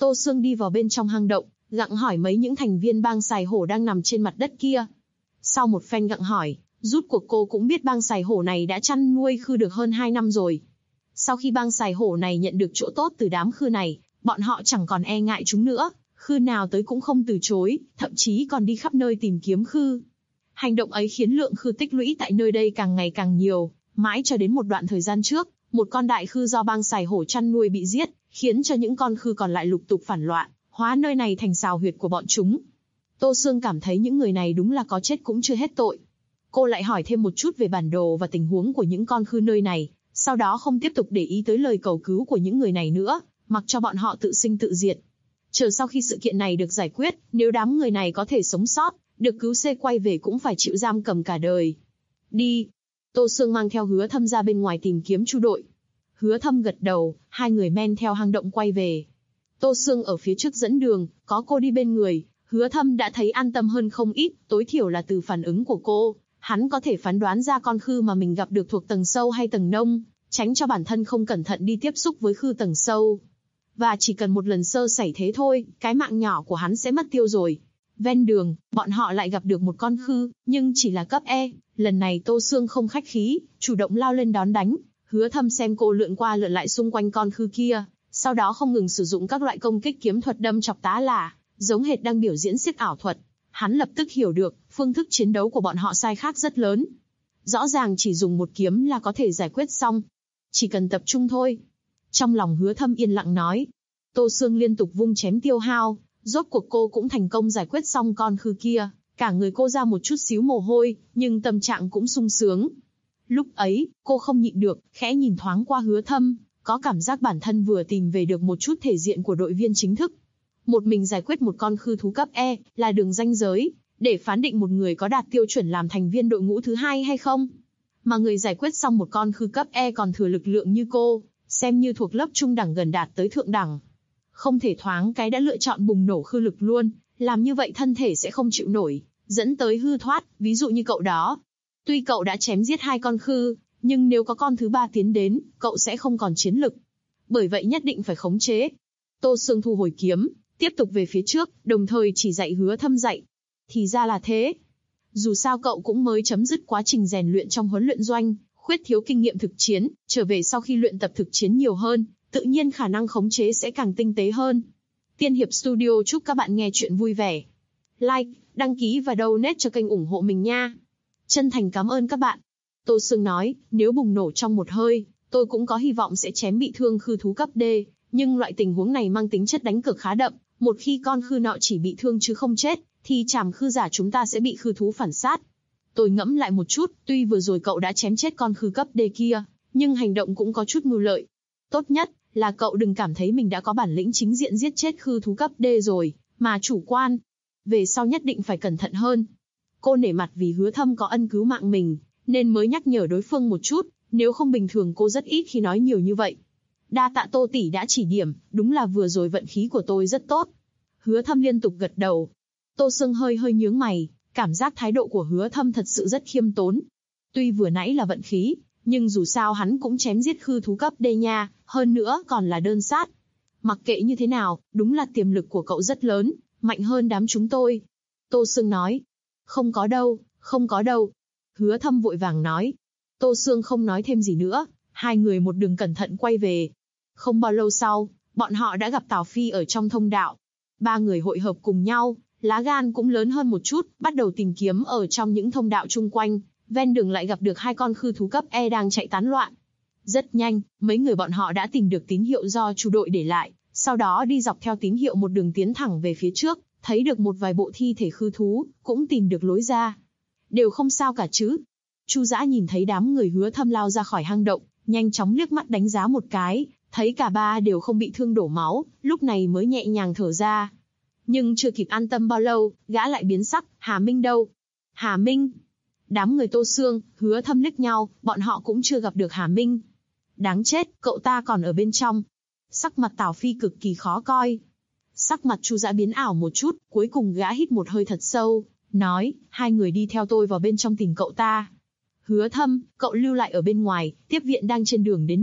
Tô Sương đi vào bên trong hang động, gặng hỏi mấy những thành viên bang sài hổ đang nằm trên mặt đất kia. Sau một phen gặng hỏi, rút cuộc cô cũng biết bang sài hổ này đã chăn nuôi khư được hơn 2 năm rồi. Sau khi bang sài hổ này nhận được chỗ tốt từ đám khư này, bọn họ chẳng còn e ngại chúng nữa, khư nào tới cũng không từ chối, thậm chí còn đi khắp nơi tìm kiếm khư. Hành động ấy khiến lượng khư tích lũy tại nơi đây càng ngày càng nhiều, mãi cho đến một đoạn thời gian trước, một con đại khư do bang sài hổ chăn nuôi bị giết, khiến cho những con khư còn lại lục tục phản loạn, hóa nơi này thành sào huyệt của bọn chúng. Tô Sương cảm thấy những người này đúng là có chết cũng chưa hết tội. Cô lại hỏi thêm một chút về bản đồ và tình huống của những con khư nơi này, sau đó không tiếp tục để ý tới lời cầu cứu của những người này nữa, mặc cho bọn họ tự sinh tự diệt. Chờ sau khi sự kiện này được giải quyết, nếu đám người này có thể sống sót, được cứu xê quay về cũng phải chịu giam cầm cả đời. Đi. Tô Sương mang theo Hứa Thâm ra bên ngoài tìm kiếm Chu đội. Hứa Thâm gật đầu, hai người men theo hang động quay về. Tô Sương ở phía trước dẫn đường, có cô đi bên người, Hứa Thâm đã thấy an tâm hơn không ít, tối thiểu là từ phản ứng của cô, hắn có thể phán đoán ra con khư mà mình gặp được thuộc tầng sâu hay tầng nông, tránh cho bản thân không cẩn thận đi tiếp xúc với khư tầng sâu. Và chỉ cần một lần sơ sẩy thế thôi, cái mạng nhỏ của hắn sẽ mất tiêu rồi. Ven đường, bọn họ lại gặp được một con khư, nhưng chỉ là cấp E. Lần này Tô Sương không khách khí, chủ động lao lên đón đánh. Hứa Thâm xem cô lượn qua lượn lại xung quanh con khư kia, sau đó không ngừng sử dụng các loại công kích kiếm thuật đâm chọc tá là, giống hệt đang biểu diễn xiếc ảo thuật. Hắn lập tức hiểu được, phương thức chiến đấu của bọn họ sai khác rất lớn. Rõ ràng chỉ dùng một kiếm là có thể giải quyết xong. Chỉ cần tập trung thôi. Trong lòng Hứa Thâm yên lặng nói. Tô Sương liên tục vung chém tiêu hao, rốt cuộc cô cũng thành công giải quyết xong con khư kia. Cả người cô ra một chút xíu mồ hôi, nhưng tâm trạng cũng sung sướng. Lúc ấy, cô không nhịn được, khẽ nhìn thoáng qua Hứa Thâm, có cảm giác bản thân vừa tìm về được một chút thể diện của đội viên chính thức. Một mình giải quyết một con khư thú cấp E, là đường ranh giới, để phán định một người có đạt tiêu chuẩn làm thành viên đội ngũ thứ hai hay không. Mà người giải quyết xong một con khư cấp E còn thừa lực lượng như cô, xem như thuộc lớp trung đẳng gần đạt tới thượng đẳng. Không thể thoáng cái đã lựa chọn bùng nổ khư lực luôn, làm như vậy thân thể sẽ không chịu nổi, dẫn tới hư thoát, ví dụ như cậu đó. Tuy cậu đã chém giết 2 con khư, nhưng nếu có con thứ 3 tiến đến, cậu sẽ không còn chiến lực. Bởi vậy nhất định phải khống chế. Tô Sương thu hồi kiếm, tiếp tục về phía trước, đồng thời chỉ dạy Hứa Thâm dạy. Thì ra là thế. Dù sao cậu cũng mới chấm dứt quá trình rèn luyện trong huấn luyện doanh, khuyết thiếu kinh nghiệm thực chiến, trở về sau khi luyện tập thực chiến nhiều hơn, tự nhiên khả năng khống chế sẽ càng tinh tế hơn. Tiên Hiệp Studio chúc các bạn nghe chuyện vui vẻ. Like, đăng ký và donate cho kênh ủng hộ mình nha. Chân thành cảm ơn các bạn. Tô Sương nói, nếu bùng nổ trong một hơi, tôi cũng có hy vọng sẽ chém bị thương khư thú cấp D, nhưng loại tình huống này mang tính chất đánh cược khá đậm, một khi con khư nọ chỉ bị thương chứ không chết, thì chảm khư giả chúng ta sẽ bị khư thú phản sát. Tôi ngẫm lại một chút, tuy vừa rồi cậu đã chém chết con khư cấp D kia, nhưng hành động cũng có chút mưu lợi. Tốt nhất là cậu đừng cảm thấy mình đã có bản lĩnh chính diện giết chết khư thú cấp D rồi, mà chủ quan. Về sau nhất định phải cẩn thận hơn. Cô nể mặt vì Hứa Thâm có ân cứu mạng mình, nên mới nhắc nhở đối phương một chút, nếu không bình thường cô rất ít khi nói nhiều như vậy. Đa tạ Tô tỷ đã chỉ điểm, đúng là vừa rồi vận khí của tôi rất tốt. Hứa Thâm liên tục gật đầu. Tô Sương hơi nhướng mày, cảm giác thái độ của Hứa Thâm thật sự rất khiêm tốn. Tuy vừa nãy là vận khí, nhưng dù sao hắn cũng chém giết khư thú cấp D nha, hơn nữa còn là đơn sát. Mặc kệ như thế nào, đúng là tiềm lực của cậu rất lớn, mạnh hơn đám chúng tôi. Tô Sương nói. Không có đâu, không có đâu. Hứa Thâm vội vàng nói. Tô Sương không nói thêm gì nữa, hai người một đường cẩn thận quay về. Không bao lâu sau, bọn họ đã gặp Tào Phi ở trong thông đạo. Ba người hội hợp cùng nhau, lá gan cũng lớn hơn một chút, bắt đầu tìm kiếm ở trong những thông đạo chung quanh. Ven đường lại gặp được 2 con khư thú cấp E đang chạy tán loạn. Rất nhanh, mấy người bọn họ đã tìm được tín hiệu do Chu đội để lại, sau đó đi dọc theo tín hiệu một đường tiến thẳng về phía trước, thấy được một vài bộ thi thể khư thú, cũng tìm được lối ra. Đều không sao cả chứ? Chu Dã nhìn thấy đám người Hứa Thâm lao ra khỏi hang động, nhanh chóng liếc mắt đánh giá một cái, thấy cả ba đều không bị thương đổ máu, lúc này mới nhẹ nhàng thở ra. Nhưng chưa kịp an tâm bao lâu, gã lại biến sắc. Hà Minh đâu? Hà Minh? Đám người Tô Sương, Hứa Thâm liếc nhau, bọn họ cũng chưa gặp được Hà Minh. Đáng chết, cậu ta còn ở bên trong. Sắc mặt Tào Phi cực kỳ khó coi. Sắc mặt Chu Dã biến ảo một chút, cuối cùng gã hít một hơi thật sâu, nói, 2 người đi theo tôi vào bên trong tìm cậu ta. Hứa Thâm, cậu lưu lại ở bên ngoài, tiếp viện đang trên đường đến đây,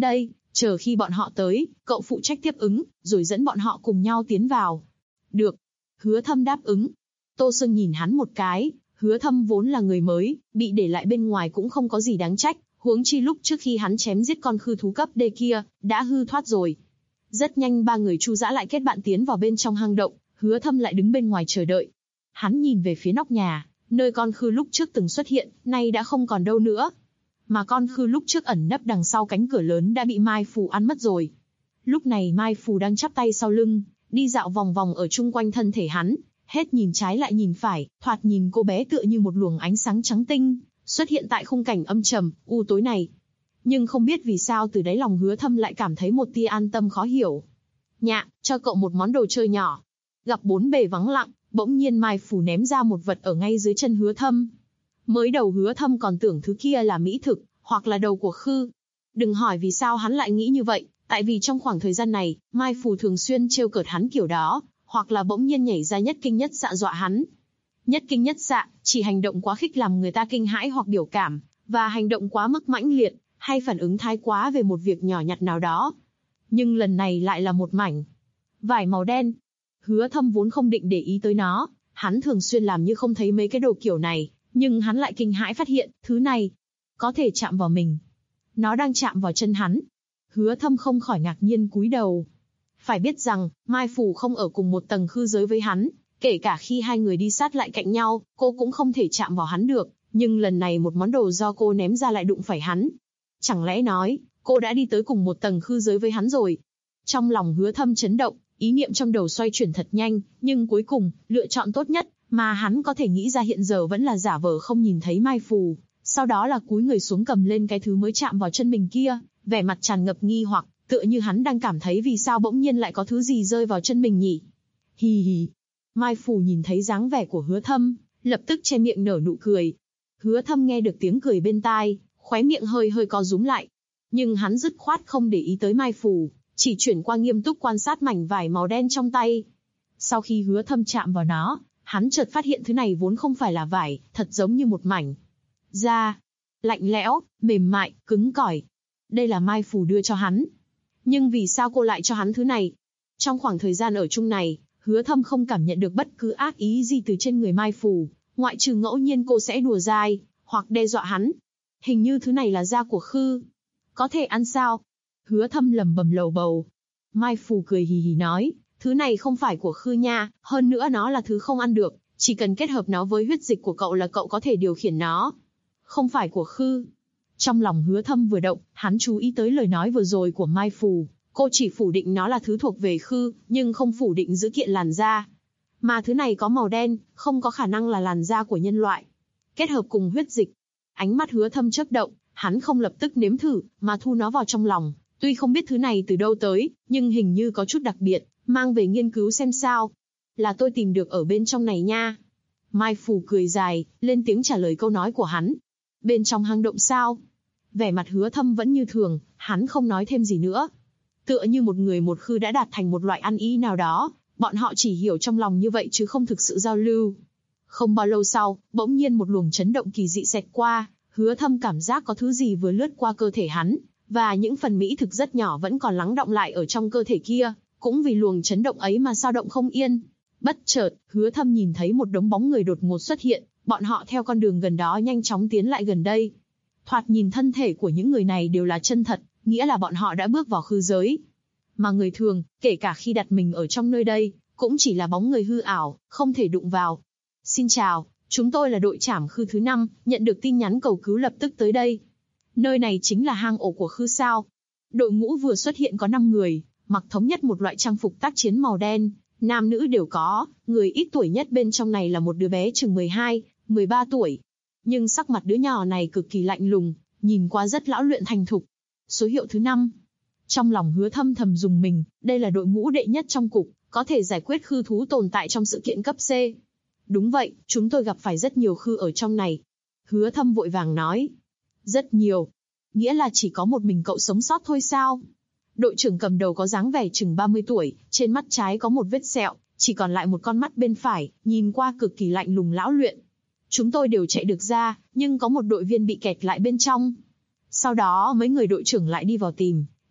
Chờ khi bọn họ tới, cậu phụ trách tiếp ứng, rồi dẫn bọn họ cùng nhau tiến vào. Được. Hứa Thâm đáp ứng. Tô Sương nhìn hắn một cái, Hứa Thâm vốn là người mới, bị để lại bên ngoài cũng không có gì đáng trách, huống chi lúc trước khi hắn chém giết con khư thú cấp D kia, đã hư thoát rồi. Rất nhanh ba người Chu Dã lại kết bạn tiến vào bên trong hang động, Hứa Thâm lại đứng bên ngoài chờ đợi. Hắn nhìn về phía nóc nhà, nơi con khư lúc trước từng xuất hiện, nay đã không còn đâu nữa. Mà con khư lúc trước ẩn nấp đằng sau cánh cửa lớn đã bị Mai Phù ăn mất rồi. Lúc này Mai Phù đang chắp tay sau lưng, đi dạo vòng vòng ở chung quanh thân thể hắn, hết nhìn trái lại nhìn phải, thoạt nhìn cô bé tựa như một luồng ánh sáng trắng tinh, xuất hiện tại khung cảnh âm trầm, u tối này. Nhưng không biết vì sao từ đáy lòng Hứa Thâm lại cảm thấy một tia an tâm khó hiểu. Nhạ, cho cậu một món đồ chơi nhỏ. Gặp bốn bề vắng lặng, bỗng nhiên Mai Phù ném ra một vật ở ngay dưới chân Hứa Thâm. Mới đầu Hứa Thâm còn tưởng thứ kia là mỹ thực, hoặc là đầu của khư. Đừng hỏi vì sao hắn lại nghĩ như vậy, tại vì trong khoảng thời gian này, Mai Phù thường xuyên trêu cợt hắn kiểu đó, hoặc là bỗng nhiên nhảy ra nhất kinh nhất xạ dọa hắn. Nhất kinh nhất xạ, chỉ hành động quá khích làm người ta kinh hãi hoặc biểu cảm, và hành động quá mức mãnh liệt, hay phản ứng thái quá về một việc nhỏ nhặt nào đó. Nhưng lần này lại là một mảnh vải màu đen. Hứa Thâm vốn không định để ý tới nó, hắn thường xuyên làm như không thấy mấy cái đồ kiểu này, nhưng hắn lại kinh hãi phát hiện, thứ này có thể chạm vào mình. Nó đang chạm vào chân hắn. Hứa Thâm không khỏi ngạc nhiên cúi đầu. Phải biết rằng, Mai Phù không ở cùng một tầng khư giới với hắn, kể cả khi hai người đi sát lại cạnh nhau, cô cũng không thể chạm vào hắn được, nhưng lần này một món đồ do cô ném ra lại đụng phải hắn. Chẳng lẽ nói, cô đã đi tới cùng một tầng khư giới với hắn rồi? Trong lòng Hứa Thâm chấn động, ý niệm trong đầu xoay chuyển thật nhanh, nhưng cuối cùng, lựa chọn tốt nhất mà hắn có thể nghĩ ra hiện giờ vẫn là giả vờ không nhìn thấy Mai Phù, sau đó là cúi người xuống cầm lên cái thứ mới chạm vào chân mình kia, vẻ mặt tràn ngập nghi hoặc, tựa như hắn đang cảm thấy vì sao bỗng nhiên lại có thứ gì rơi vào chân mình nhỉ. Hì hì. Mai Phù nhìn thấy dáng vẻ của Hứa Thâm, lập tức che miệng nở nụ cười. Hứa Thâm nghe được tiếng cười bên tai, khóe miệng hơi hơi co rúm lại. Nhưng hắn dứt khoát không để ý tới Mai Phù, chỉ chuyển qua nghiêm túc quan sát mảnh vải màu đen trong tay. Sau khi Hứa Thâm chạm vào nó, hắn chợt phát hiện thứ này vốn không phải là vải, thật giống như một mảnh da, lạnh lẽo, mềm mại, cứng cỏi. Đây là Mai Phù đưa cho hắn. Nhưng vì sao cô lại cho hắn thứ này? Trong khoảng thời gian ở chung này, Hứa Thâm không cảm nhận được bất cứ ác ý gì từ trên người Mai Phù, ngoại trừ ngẫu nhiên cô sẽ đùa dai, hoặc đe dọa hắn. Hình như thứ này là da của khư. Có thể ăn sao? Hứa Thâm lẩm bẩm lầu bầu. Mai Phù cười hì hì nói, thứ này không phải của khư nha, hơn nữa nó là thứ không ăn được, chỉ cần kết hợp nó với huyết dịch của cậu là cậu có thể điều khiển nó. Không phải của khư. Trong lòng Hứa Thâm vừa động, hắn chú ý tới lời nói vừa rồi của Mai Phù. Cô chỉ phủ định nó là thứ thuộc về khư, nhưng không phủ định dữ kiện làn da. Mà thứ này có màu đen, không có khả năng là làn da của nhân loại. Kết hợp cùng huyết dịch. Ánh mắt Hứa Thâm chớp động, hắn không lập tức nếm thử, mà thu nó vào trong lòng. Tuy không biết thứ này từ đâu tới, nhưng hình như có chút đặc biệt, mang về nghiên cứu xem sao. Là tôi tìm được ở bên trong này nha. Mai Phù cười dài, lên tiếng trả lời câu nói của hắn. Bên trong hang động sao? Vẻ mặt Hứa Thâm vẫn như thường, hắn không nói thêm gì nữa. Tựa như một người một khư đã đạt thành một loại ăn ý nào đó, bọn họ chỉ hiểu trong lòng như vậy chứ không thực sự giao lưu. Không bao lâu sau, bỗng nhiên một luồng chấn động kỳ dị xẹt qua, Hứa Thâm cảm giác có thứ gì vừa lướt qua cơ thể hắn, và những phần mỹ thực rất nhỏ vẫn còn lắng đọng lại ở trong cơ thể kia, cũng vì luồng chấn động ấy mà dao động không yên. Bất chợt, Hứa Thâm nhìn thấy một đống bóng người đột ngột xuất hiện, bọn họ theo con đường gần đó nhanh chóng tiến lại gần đây. Thoạt nhìn thân thể của những người này đều là chân thật, nghĩa là bọn họ đã bước vào khư giới. Mà người thường, kể cả khi đặt mình ở trong nơi đây, cũng chỉ là bóng người hư ảo, không thể đụng vào. Xin chào, chúng tôi là đội trảm khư thứ 5, nhận được tin nhắn cầu cứu lập tức tới đây. Nơi này chính là hang ổ của khư sao? Đội ngũ vừa xuất hiện có 5 người, mặc thống nhất một loại trang phục tác chiến màu đen, nam nữ đều có, người ít tuổi nhất bên trong này là một đứa bé chừng 12, 13 tuổi. Nhưng sắc mặt đứa nhỏ này cực kỳ lạnh lùng, nhìn qua rất lão luyện thành thục. Số hiệu thứ 5. Trong lòng Hứa Thâm thầm dùng mình, đây là đội ngũ đệ nhất trong cục, có thể giải quyết khư thú tồn tại trong sự kiện cấp C. Đúng vậy, chúng tôi gặp phải rất nhiều khư ở trong này. Hứa Thâm vội vàng nói. Rất nhiều. Nghĩa là chỉ có một mình cậu sống sót thôi sao? Đội trưởng cầm đầu có dáng vẻ chừng 30 tuổi, trên mắt trái có một vết sẹo, chỉ còn lại một con mắt bên phải, nhìn qua cực kỳ lạnh lùng lão luyện. Chúng tôi đều chạy được ra, nhưng có một đội viên bị kẹt lại bên trong. Sau đó mấy người đội trưởng lại đi vào tìm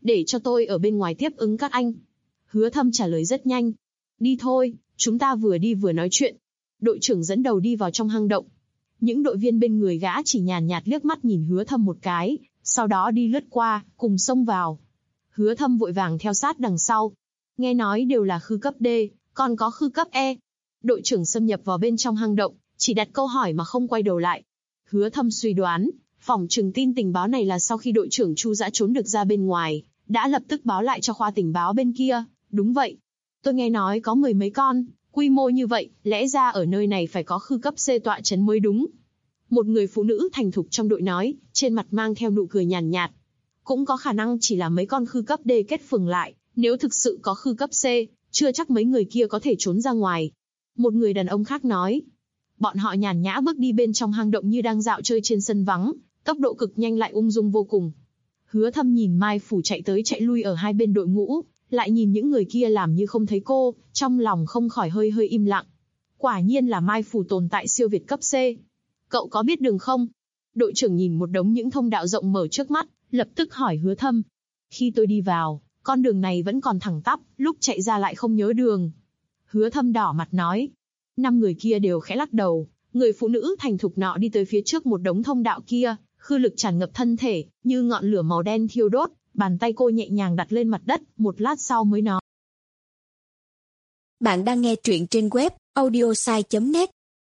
để cho tôi ở bên ngoài tiếp ứng các anh. Hứa Thâm trả lời rất nhanh. Đi thôi, chúng ta vừa đi vừa nói chuyện. Đội trưởng dẫn đầu đi vào trong hang động. Những đội viên bên người gã chỉ nhàn nhạt liếc mắt nhìn Hứa Thâm một cái, sau đó đi lướt qua, cùng xông vào. Hứa Thâm vội vàng theo sát đằng sau. Nghe nói đều là khư cấp D, còn có khư cấp E. Đội trưởng xâm nhập vào bên trong hang động, chỉ đặt câu hỏi mà không quay đầu lại. Hứa Thâm suy đoán, phỏng chừng tin tình báo này là sau khi đội trưởng Chu Dã trốn được ra bên ngoài, đã lập tức báo lại cho khoa tình báo bên kia. Đúng vậy. Tôi nghe nói có 10 mấy con, quy mô như vậy, lẽ ra ở nơi này phải có khư cấp C tọa trấn mới đúng. Một người phụ nữ thành thục trong đội nói, trên mặt mang theo nụ cười nhàn nhạt. Cũng có khả năng chỉ là mấy con khư cấp D kết phường lại, nếu thực sự có khư cấp C, chưa chắc mấy người kia có thể trốn ra ngoài. Một người đàn ông khác nói. Bọn họ nhàn nhã bước đi bên trong hang động như đang dạo chơi trên sân vắng, tốc độ cực nhanh lại ung dung vô cùng. Hứa Thâm nhìn Mai Phủ chạy tới chạy lui ở hai bên đội ngũ, lại nhìn những người kia làm như không thấy cô, trong lòng không khỏi hơi hơi im lặng. Quả nhiên là Mai Phủ tồn tại siêu việt cấp C. Cậu có biết đường không? Đội trưởng nhìn một đống những thông đạo rộng mở trước mắt, lập tức hỏi Hứa Thâm. Khi tôi đi vào, con đường này vẫn còn thẳng tắp, lúc chạy ra lại không nhớ đường. Hứa Thâm đỏ mặt nói. 5 người kia đều khẽ lắc đầu, người phụ nữ thành thục nọ đi tới phía trước một đống thông đạo kia, khư lực tràn ngập thân thể, như ngọn lửa màu đen thiêu đốt, bàn tay cô nhẹ nhàng đặt lên mặt đất, một lát sau mới nói. Bạn đang nghe truyện trên web audiosai.net.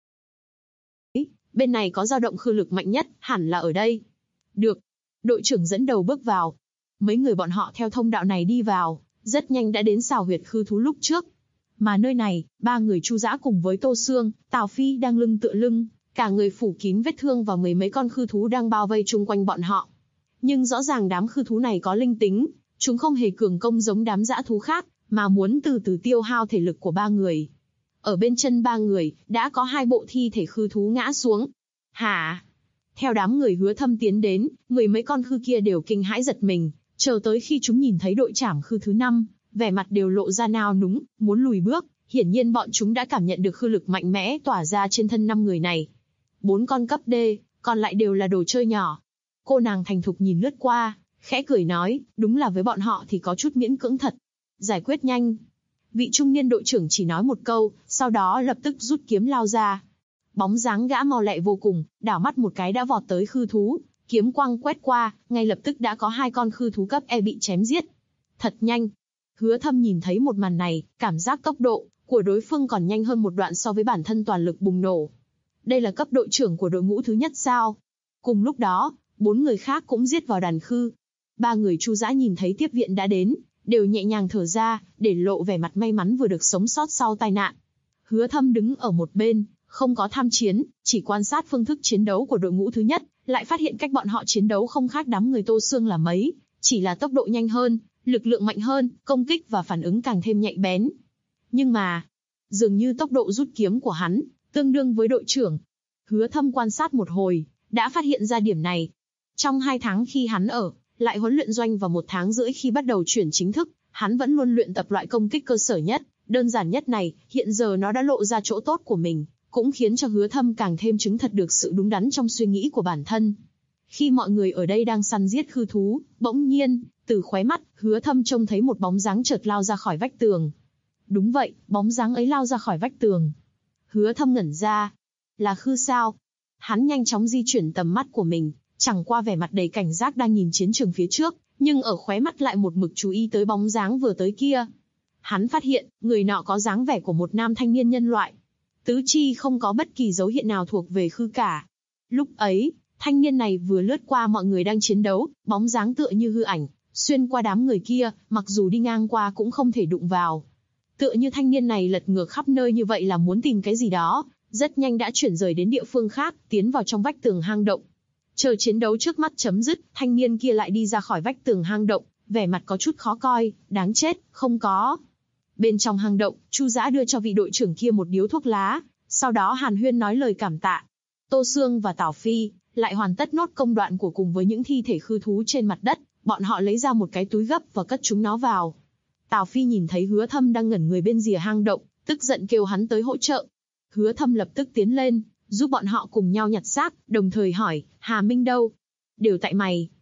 Bên này có dao động khư lực mạnh nhất, hẳn là ở đây. Được. Đội trưởng dẫn đầu bước vào. Mấy người bọn họ theo thông đạo này đi vào, rất nhanh đã đến xào huyệt khư thú lúc trước. Mà nơi này, 3 người Chu Dã cùng với Tô Sương, Tào Phi đang lưng tựa lưng, cả người phủ kín vết thương và mười mấy con khư thú đang bao vây chung quanh bọn họ. Nhưng rõ ràng đám khư thú này có linh tính, chúng không hề cường công giống đám dã thú khác, mà muốn từ từ tiêu hao thể lực của 3 người. Ở bên chân 3 người, đã có 2 bộ thi thể khư thú ngã xuống. Hả? Theo đám người Hứa Thâm tiến đến, mười mấy con khư kia đều kinh hãi giật mình, chờ tới khi chúng nhìn thấy đội trảm khư thứ 5, vẻ mặt đều lộ ra nao núng, muốn lùi bước, hiển nhiên bọn chúng đã cảm nhận được khư lực mạnh mẽ tỏa ra trên thân 5 người này. 4 con cấp D, còn lại đều là đồ chơi nhỏ. Cô nàng thành thục nhìn lướt qua, khẽ cười nói, đúng là với bọn họ thì có chút miễn cưỡng thật. Giải quyết nhanh. Vị trung niên đội trưởng chỉ nói một câu, sau đó lập tức rút kiếm lao ra. Bóng dáng gã mau lẹ vô cùng, đảo mắt một cái đã vọt tới khư thú, kiếm quăng quét qua, ngay lập tức đã có 2 con khư thú cấp E bị chém giết. Thật nhanh. Hứa Thâm nhìn thấy một màn này, cảm giác tốc độ của đối phương còn nhanh hơn một đoạn so với bản thân toàn lực bùng nổ. Đây là cấp đội trưởng của đội ngũ thứ nhất sao? Cùng lúc đó, 4 người khác cũng giết vào đàn khư. 3 người Chu Dã nhìn thấy tiếp viện đã đến, đều nhẹ nhàng thở ra, để lộ vẻ mặt may mắn vừa được sống sót sau tai nạn. Hứa Thâm đứng ở một bên, không có tham chiến, chỉ quan sát phương thức chiến đấu của đội ngũ thứ nhất, lại phát hiện cách bọn họ chiến đấu không khác đám người Tô Sương là mấy, chỉ là tốc độ nhanh hơn, lực lượng mạnh hơn, công kích và phản ứng càng thêm nhạy bén. Nhưng mà, dường như tốc độ rút kiếm của hắn, tương đương với đội trưởng. Hứa Thâm quan sát một hồi, đã phát hiện ra điểm này. Trong 2 tháng khi hắn ở lại huấn luyện doanh và 1 tháng rưỡi khi bắt đầu chuyển chính thức, hắn vẫn luôn luyện tập loại công kích cơ sở nhất, đơn giản nhất này, hiện giờ nó đã lộ ra chỗ tốt của mình, cũng khiến cho Hứa Thâm càng thêm chứng thật được sự đúng đắn trong suy nghĩ của bản thân. Khi mọi người ở đây đang săn giết khư thú, bỗng nhiên, từ khóe mắt, Hứa Thâm trông thấy một bóng dáng chợt lao ra khỏi vách tường. Đúng vậy, bóng dáng ấy lao ra khỏi vách tường. Hứa Thâm ngẩn ra. Là khư sao? Hắn nhanh chóng di chuyển tầm mắt của mình, chẳng qua vẻ mặt đầy cảnh giác đang nhìn chiến trường phía trước, nhưng ở khóe mắt lại một mực chú ý tới bóng dáng vừa tới kia. Hắn phát hiện, người nọ có dáng vẻ của một nam thanh niên nhân loại. Tứ chi không có bất kỳ dấu hiệu nào thuộc về khư cả. Lúc ấy, thanh niên này vừa lướt qua mọi người đang chiến đấu, bóng dáng tựa như hư ảnh, xuyên qua đám người kia, mặc dù đi ngang qua cũng không thể đụng vào. Tựa như thanh niên này lật ngược khắp nơi như vậy là muốn tìm cái gì đó, rất nhanh đã chuyển rời đến địa phương khác, tiến vào trong vách tường hang động. Chờ chiến đấu trước mắt chấm dứt, thanh niên kia lại đi ra khỏi vách tường hang động, vẻ mặt có chút khó coi, đáng chết, không có. Bên trong hang động, Chu Dã đưa cho vị đội trưởng kia một điếu thuốc lá, sau đó hàn huyên nói lời cảm tạ. Tô Sương và Tào Phi lại hoàn tất nốt công đoạn của cùng với những thi thể khư thú trên mặt đất, bọn họ lấy ra một cái túi gấp và cất chúng nó vào. Tào Phi nhìn thấy Hứa Thâm đang ngẩn người bên rìa hang động, tức giận kêu hắn tới hỗ trợ. Hứa Thâm lập tức tiến lên, giúp bọn họ cùng nhau nhặt xác, đồng thời hỏi, Hà Minh đâu? Đều tại mày.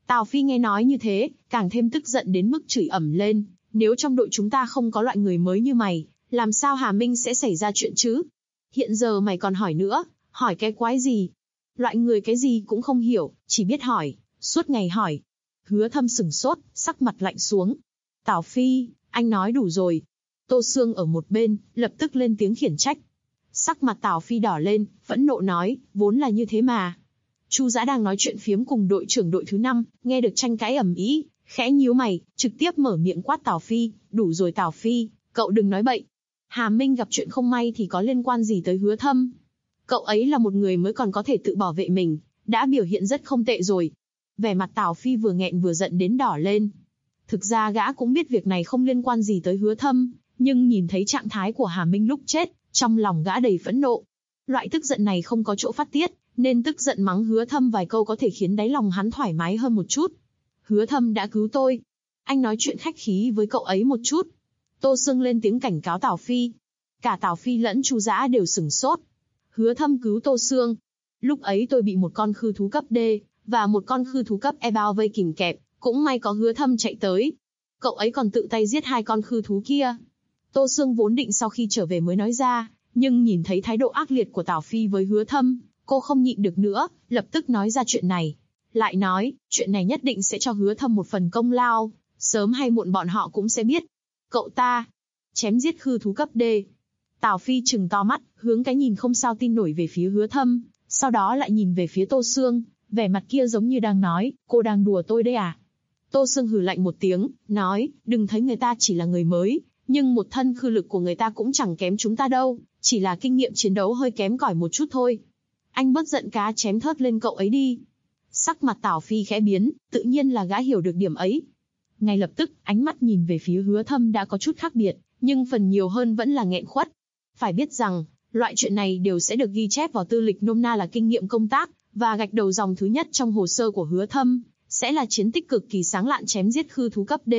Tào Phi nghe nói như thế, càng thêm tức giận đến mức chửi ầm lên, nếu trong đội chúng ta không có loại người mới như mày, làm sao Hà Minh sẽ xảy ra chuyện chứ? Hiện giờ mày còn hỏi nữa, hỏi cái quái gì? Loại người cái gì cũng không hiểu, chỉ biết hỏi, suốt ngày hỏi. Hứa Thâm sửng sốt, sắc mặt lạnh xuống. Tào Phi, anh nói đủ rồi. Tô Sương ở một bên, lập tức lên tiếng khiển trách. Sắc mặt Tào Phi đỏ lên, phẫn nộ nói, vốn là như thế mà. Chu Dã đang nói chuyện phiếm cùng đội trưởng đội thứ 5, nghe được tranh cãi ầm ĩ, khẽ nhíu mày, trực tiếp mở miệng quát Tào Phi, đủ rồi Tào Phi, cậu đừng nói bậy. Hà Minh gặp chuyện không may thì có liên quan gì tới Hứa Thâm? Cậu ấy là một người mới còn có thể tự bảo vệ mình, đã biểu hiện rất không tệ rồi. Vẻ mặt Tào Phi vừa nghẹn vừa giận đến đỏ lên. Thực ra gã cũng biết việc này không liên quan gì tới Hứa Thâm, nhưng nhìn thấy trạng thái của Hà Minh lúc chết, trong lòng gã đầy phẫn nộ. Loại tức giận này không có chỗ phát tiết, nên tức giận mắng Hứa Thâm vài câu có thể khiến đáy lòng hắn thoải mái hơn một chút. Hứa Thâm đã cứu tôi. Anh nói chuyện khách khí với cậu ấy một chút. Tô Sương lên tiếng cảnh cáo Tào Phi. Cả Tào Phi lẫn Chu Dã đều sửng sốt. Hứa Thâm cứu Tô Sương. Lúc ấy tôi bị một con khư thú cấp D, và một con khư thú cấp E bao vây kìm kẹp, cũng may có Hứa Thâm chạy tới. Cậu ấy còn tự tay giết 2 con khư thú kia. Tô Sương vốn định sau khi trở về mới nói ra, nhưng nhìn thấy thái độ ác liệt của Tào Phi với Hứa Thâm, cô không nhịn được nữa, lập tức nói ra chuyện này. Lại nói, chuyện này nhất định sẽ cho Hứa Thâm một phần công lao, sớm hay muộn bọn họ cũng sẽ biết. Cậu ta, chém giết khư thú cấp D. Tào Phi trừng to mắt, hướng cái nhìn không sao tin nổi về phía Hứa Thâm, sau đó lại nhìn về phía Tô Sương, vẻ mặt kia giống như đang nói, cô đang đùa tôi đấy à? Tô Sương hừ lạnh một tiếng, nói, đừng thấy người ta chỉ là người mới, nhưng một thân khư lực của người ta cũng chẳng kém chúng ta đâu, chỉ là kinh nghiệm chiến đấu hơi kém cỏi một chút thôi. Anh bớt giận cá chém thớt lên cậu ấy đi. Sắc mặt Tào Phi khẽ biến, tự nhiên là gã hiểu được điểm ấy. Ngay lập tức, ánh mắt nhìn về phía Hứa Thâm đã có chút khác biệt, nhưng phần nhiều hơn vẫn là nghẹn khuất. Phải biết rằng, loại chuyện này đều sẽ được ghi chép vào tư lịch, nôm na là kinh nghiệm công tác, và gạch đầu dòng thứ nhất trong hồ sơ của Hứa Thâm, sẽ là chiến tích cực kỳ sáng lạn chém giết khư thú cấp D.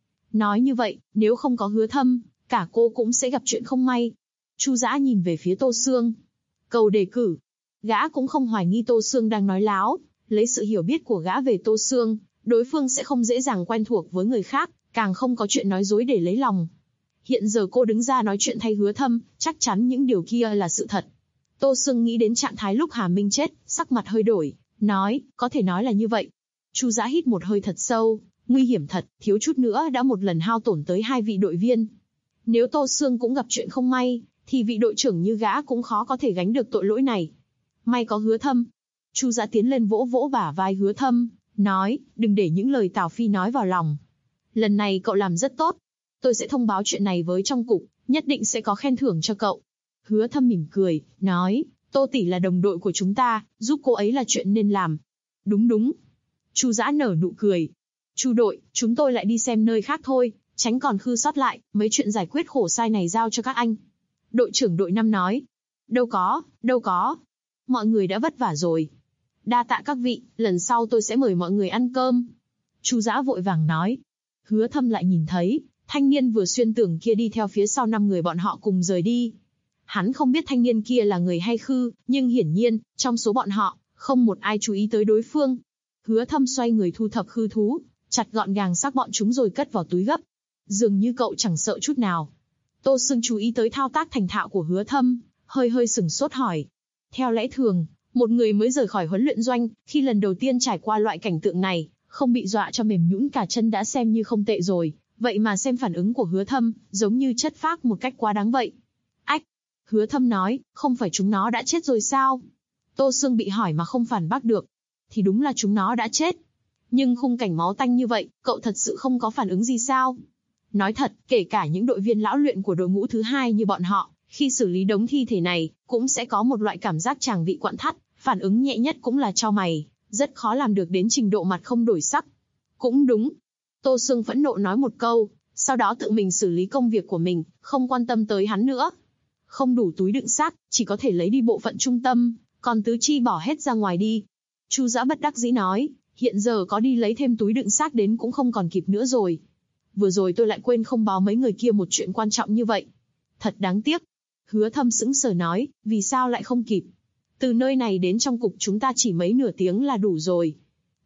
Nói như vậy, nếu không có Hứa Thâm, cả cô cũng sẽ gặp chuyện không may. Chu Dã nhìn về phía Tô Sương. Cầu đề cử. Gã cũng không hoài nghi Tô Sương đang nói láo, lấy sự hiểu biết của gã về Tô Sương, đối phương sẽ không dễ dàng quen thuộc với người khác, càng không có chuyện nói dối để lấy lòng. Hiện giờ cô đứng ra nói chuyện thay Hứa Thâm, chắc chắn những điều kia là sự thật. Tô Sương nghĩ đến trạng thái lúc Hà Minh chết, sắc mặt hơi đổi, nói, có thể nói là như vậy. Chu Dã hít một hơi thật sâu, nguy hiểm thật, thiếu chút nữa đã một lần hao tổn tới 2 vị đội viên. Nếu Tô Sương cũng gặp chuyện không may, thì vị đội trưởng như gã cũng khó có thể gánh được tội lỗi này. May có Hứa Thâm. Chu Dã tiến lên vỗ vỗ bả vai Hứa Thâm, nói, đừng để những lời Tào Phi nói vào lòng. Lần này cậu làm rất tốt. Tôi sẽ thông báo chuyện này với trong cục, nhất định sẽ có khen thưởng cho cậu. Hứa Thâm mỉm cười, nói, Tô tỷ là đồng đội của chúng ta, giúp cô ấy là chuyện nên làm. Đúng đúng. Chu Dã nở nụ cười. Chu đội, chúng tôi lại đi xem nơi khác thôi, tránh còn khư sót lại, mấy chuyện giải quyết khổ sai này giao cho các anh. Đội trưởng đội 5 nói. Đâu có. Mọi người đã vất vả rồi. Đa tạ các vị, lần sau tôi sẽ mời mọi người ăn cơm. Chu Dã vội vàng nói. Hứa Thâm lại nhìn thấy, thanh niên vừa xuyên tường kia đi theo phía sau 5 người bọn họ cùng rời đi. Hắn không biết thanh niên kia là người hay khư, nhưng hiển nhiên, trong số bọn họ, không một ai chú ý tới đối phương. Hứa Thâm xoay người thu thập khư thú, chặt gọn gàng xác bọn chúng rồi cất vào túi gấp. Dường như cậu chẳng sợ chút nào. Tô Sương chú ý tới thao tác thành thạo của Hứa Thâm, hơi sửng sốt hỏi. Theo lẽ thường, một người mới rời khỏi huấn luyện doanh, khi lần đầu tiên trải qua loại cảnh tượng này, không bị dọa cho mềm nhũn cả chân đã xem như không tệ rồi. Vậy mà xem phản ứng của Hứa Thâm, giống như chất phác một cách quá đáng vậy. Ách! Hứa Thâm nói, không phải chúng nó đã chết rồi sao? Tô Sương bị hỏi mà không phản bác được. Thì đúng là chúng nó đã chết. Nhưng khung cảnh máu tanh như vậy, cậu thật sự không có phản ứng gì sao? Nói thật, kể cả những đội viên lão luyện của đội ngũ thứ 2 như bọn họ, khi xử lý đống thi thể này, cũng sẽ có một loại cảm giác tràng vị quặn thắt, phản ứng nhẹ nhất cũng là chau mày, rất khó làm được đến trình độ mặt không đổi sắc. Cũng đúng. Tô Sương phẫn nộ nói một câu, sau đó tự mình xử lý công việc của mình, không quan tâm tới hắn nữa. Không đủ túi đựng xác, chỉ có thể lấy đi bộ phận trung tâm, còn tứ chi bỏ hết ra ngoài đi. Chu Dã bất đắc dĩ nói, hiện giờ có đi lấy thêm túi đựng xác đến cũng không còn kịp nữa rồi. Vừa rồi tôi lại quên không báo mấy người kia một chuyện quan trọng như vậy. Thật đáng tiếc. Hứa Thâm sững sờ nói, vì sao lại không kịp? Từ nơi này đến trong cục chúng ta chỉ mấy nửa tiếng là đủ rồi.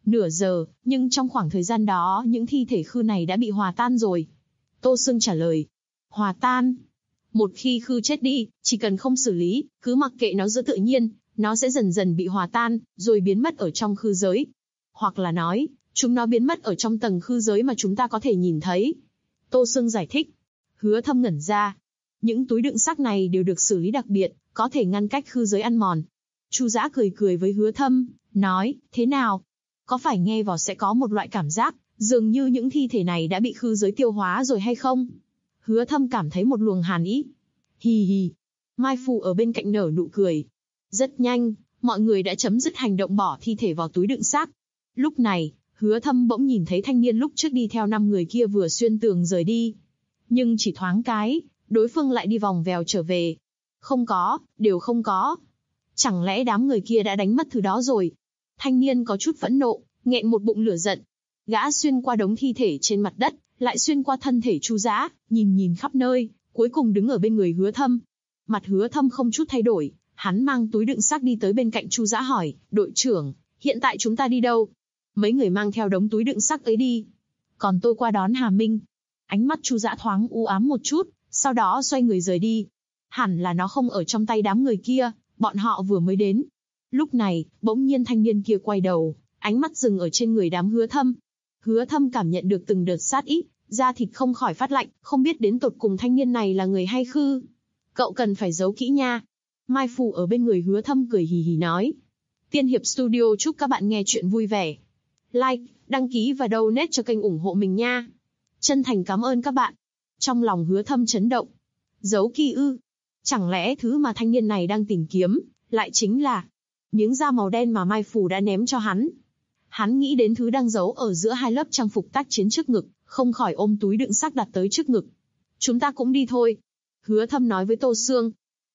nửa giờ, nhưng trong khoảng thời gian đó những thi thể khư này đã bị hòa tan rồi. Tô Sương trả lời. Hòa tan? Một khi khư chết đi, chỉ cần không xử lý, cứ mặc kệ nó giữa tự nhiên, nó sẽ dần dần bị hòa tan, rồi biến mất ở trong khư giới. Hoặc là nói, chúng nó biến mất ở trong tầng khư giới mà chúng ta có thể nhìn thấy. Tô Sương giải thích. Hứa Thâm ngẩn ra. Những túi đựng xác này đều được xử lý đặc biệt, có thể ngăn cách khư giới ăn mòn. Chu Dã cười cười với Hứa Thâm, nói, thế nào? Có phải nghe vào sẽ có một loại cảm giác, dường như những thi thể này đã bị khư giới tiêu hóa rồi hay không? Hứa Thâm cảm thấy một luồng hàn ý. Hì hì. Mai Phù ở bên cạnh nở nụ cười. Rất nhanh, mọi người đã chấm dứt hành động bỏ thi thể vào túi đựng xác. Lúc này, Hứa Thâm bỗng nhìn thấy thanh niên lúc trước đi theo 5 người kia vừa xuyên tường rời đi. Nhưng chỉ thoáng cái, đối phương lại đi vòng vèo trở về. Không có, đều không có. Chẳng lẽ đám người kia đã đánh mất thứ đó rồi? Thanh niên có chút phẫn nộ, nghẹn một bụng lửa giận. Gã xuyên qua đống thi thể trên mặt đất, lại xuyên qua thân thể Chu Dã, nhìn khắp nơi, cuối cùng đứng ở bên người Hứa Thâm. Mặt Hứa Thâm không chút thay đổi, hắn mang túi đựng xác đi tới bên cạnh Chu Dã hỏi, đội trưởng, hiện tại chúng ta đi đâu? Mấy người mang theo đống túi đựng xác ấy đi. Còn tôi qua đón Hà Minh. Ánh mắt Chu Dã thoáng u ám một chút, sau đó xoay người rời đi. Hẳn là nó không ở trong tay đám người kia, bọn họ vừa mới đến. Lúc này, bỗng nhiên thanh niên kia quay đầu, ánh mắt dừng ở trên người đám Hứa Thâm. Hứa Thâm cảm nhận được từng đợt sát ý, da thịt không khỏi phát lạnh, không biết đến tột cùng thanh niên này là người hay khư. Cậu cần phải giấu kỹ nha. Mai Phù ở bên người Hứa Thâm cười hì hì nói. Tiên Hiệp Studio chúc các bạn nghe chuyện vui vẻ. Like, đăng ký và donate cho kênh ủng hộ mình nha. Chân thành cảm ơn các bạn. Trong lòng Hứa Thâm chấn động. Giấu kỹ ư? Chẳng lẽ thứ mà thanh niên này đang tìm kiếm, lại chính là miếng da màu đen mà Mai Phù đã ném cho hắn. Hắn nghĩ đến thứ đang giấu ở giữa hai lớp trang phục tác chiến trước ngực, không khỏi ôm túi đựng xác đặt tới trước ngực. Chúng ta cũng đi thôi. Hứa Thâm nói với Tô Sương.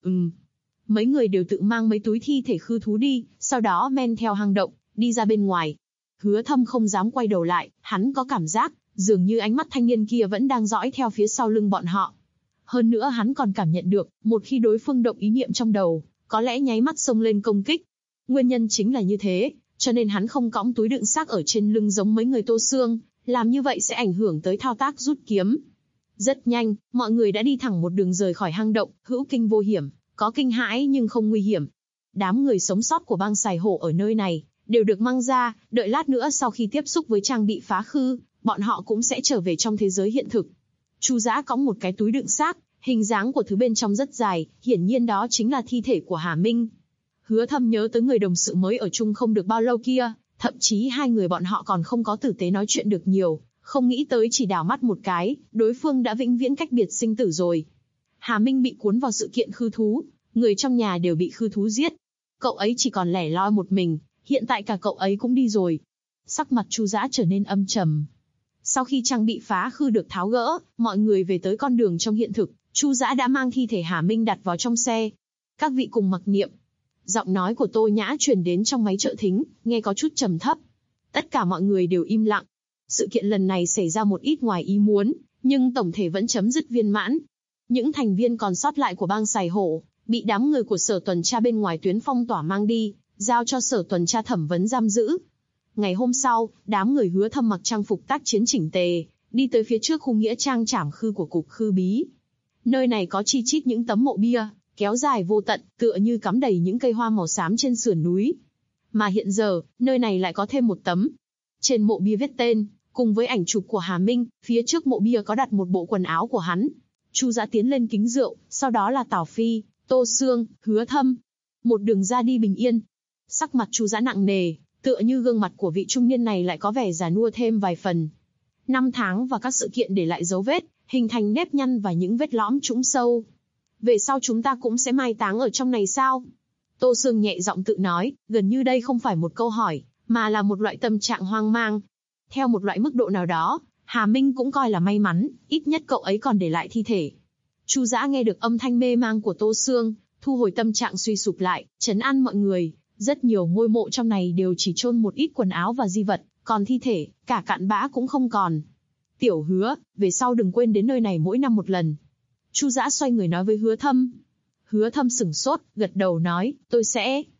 Mấy người đều tự mang mấy túi thi thể khư thú đi, sau đó men theo hang động, đi ra bên ngoài. Hứa Thâm không dám quay đầu lại, hắn có cảm giác, dường như ánh mắt thanh niên kia vẫn đang dõi theo phía sau lưng bọn họ. Hơn nữa hắn còn cảm nhận được, một khi đối phương động ý niệm trong đầu, có lẽ nháy mắt xông lên công kích. Nguyên nhân chính là như thế, cho nên hắn không cõng túi đựng xác ở trên lưng giống mấy người Tô Sương, làm như vậy sẽ ảnh hưởng tới thao tác rút kiếm. Rất nhanh, mọi người đã đi thẳng một đường rời khỏi hang động, hữu kinh vô hiểm, có kinh hãi nhưng không nguy hiểm. Đám người sống sót của bang Sài Hổ ở nơi này, đều được mang ra, đợi lát nữa sau khi tiếp xúc với trang bị phá khư, bọn họ cũng sẽ trở về trong thế giới hiện thực. Chu Dã cõng một cái túi đựng xác, hình dáng của thứ bên trong rất dài, hiển nhiên đó chính là thi thể của Hà Minh. Hứa Thâm nhớ tới người đồng sự mới ở chung không được bao lâu kia, thậm chí hai người bọn họ còn không có tử tế nói chuyện được nhiều, không nghĩ tới chỉ đảo mắt một cái, đối phương đã vĩnh viễn cách biệt sinh tử rồi. Hà Minh bị cuốn vào sự kiện khư thú, người trong nhà đều bị khư thú giết. Cậu ấy chỉ còn lẻ loi một mình, hiện tại cả cậu ấy cũng đi rồi. Sắc mặt Chu Dã trở nên âm trầm. Sau khi trang bị phá khư được tháo gỡ, mọi người về tới con đường trong hiện thực, Chu Dã đã mang thi thể Hà Minh đặt vào trong xe. Các vị cùng mặc niệm. Giọng nói của Tô Nhã truyền đến trong máy trợ thính, nghe có chút trầm thấp. Tất cả mọi người đều im lặng. Sự kiện lần này xảy ra một ít ngoài ý muốn, nhưng tổng thể vẫn chấm dứt viên mãn. Những thành viên còn sót lại của bang Sài Hổ, bị đám người của sở tuần tra bên ngoài tuyến phong tỏa mang đi, giao cho sở tuần tra thẩm vấn giam giữ. Ngày hôm sau, đám người Hứa Thâm mặc trang phục tác chiến chỉnh tề, đi tới phía trước khu nghĩa trang trảm khư của cục khư bí. Nơi này có chi chít những tấm mộ bia, kéo dài vô tận, tựa như cắm đầy những cây hoa màu xám trên sườn núi. Mà hiện giờ, nơi này lại có thêm một tấm. Trên mộ bia viết tên, cùng với ảnh chụp của Hà Minh, phía trước mộ bia có đặt một bộ quần áo của hắn. Chu Dã tiến lên kính rượu, sau đó là Tào Phi, Tô Sương, Hứa Thâm. Một đường ra đi bình yên. Sắc mặt Chu Dã nặng nề, tựa như gương mặt của vị trung niên này lại có vẻ già nua thêm vài phần. 5 tháng và các sự kiện để lại dấu vết, hình thành nếp nhăn và những vết lõm trũng sâu. Về sau chúng ta cũng sẽ mai táng ở trong này sao? Tô Sương nhẹ giọng tự nói, gần như đây không phải một câu hỏi, mà là một loại tâm trạng hoang mang. Theo một loại mức độ nào đó, Hà Minh cũng coi là may mắn, ít nhất cậu ấy còn để lại thi thể. Chu Dã nghe được âm thanh mê mang của Tô Sương, thu hồi tâm trạng suy sụp lại, trấn an mọi người. Rất nhiều ngôi mộ trong này đều chỉ chôn một ít quần áo và di vật, còn thi thể, cả cặn bã cũng không còn. Tiểu Hứa, về sau đừng quên đến nơi này mỗi năm một lần. Chu Dã xoay người nói với Hứa Thâm. Hứa Thâm sửng sốt, gật đầu nói, tôi sẽ.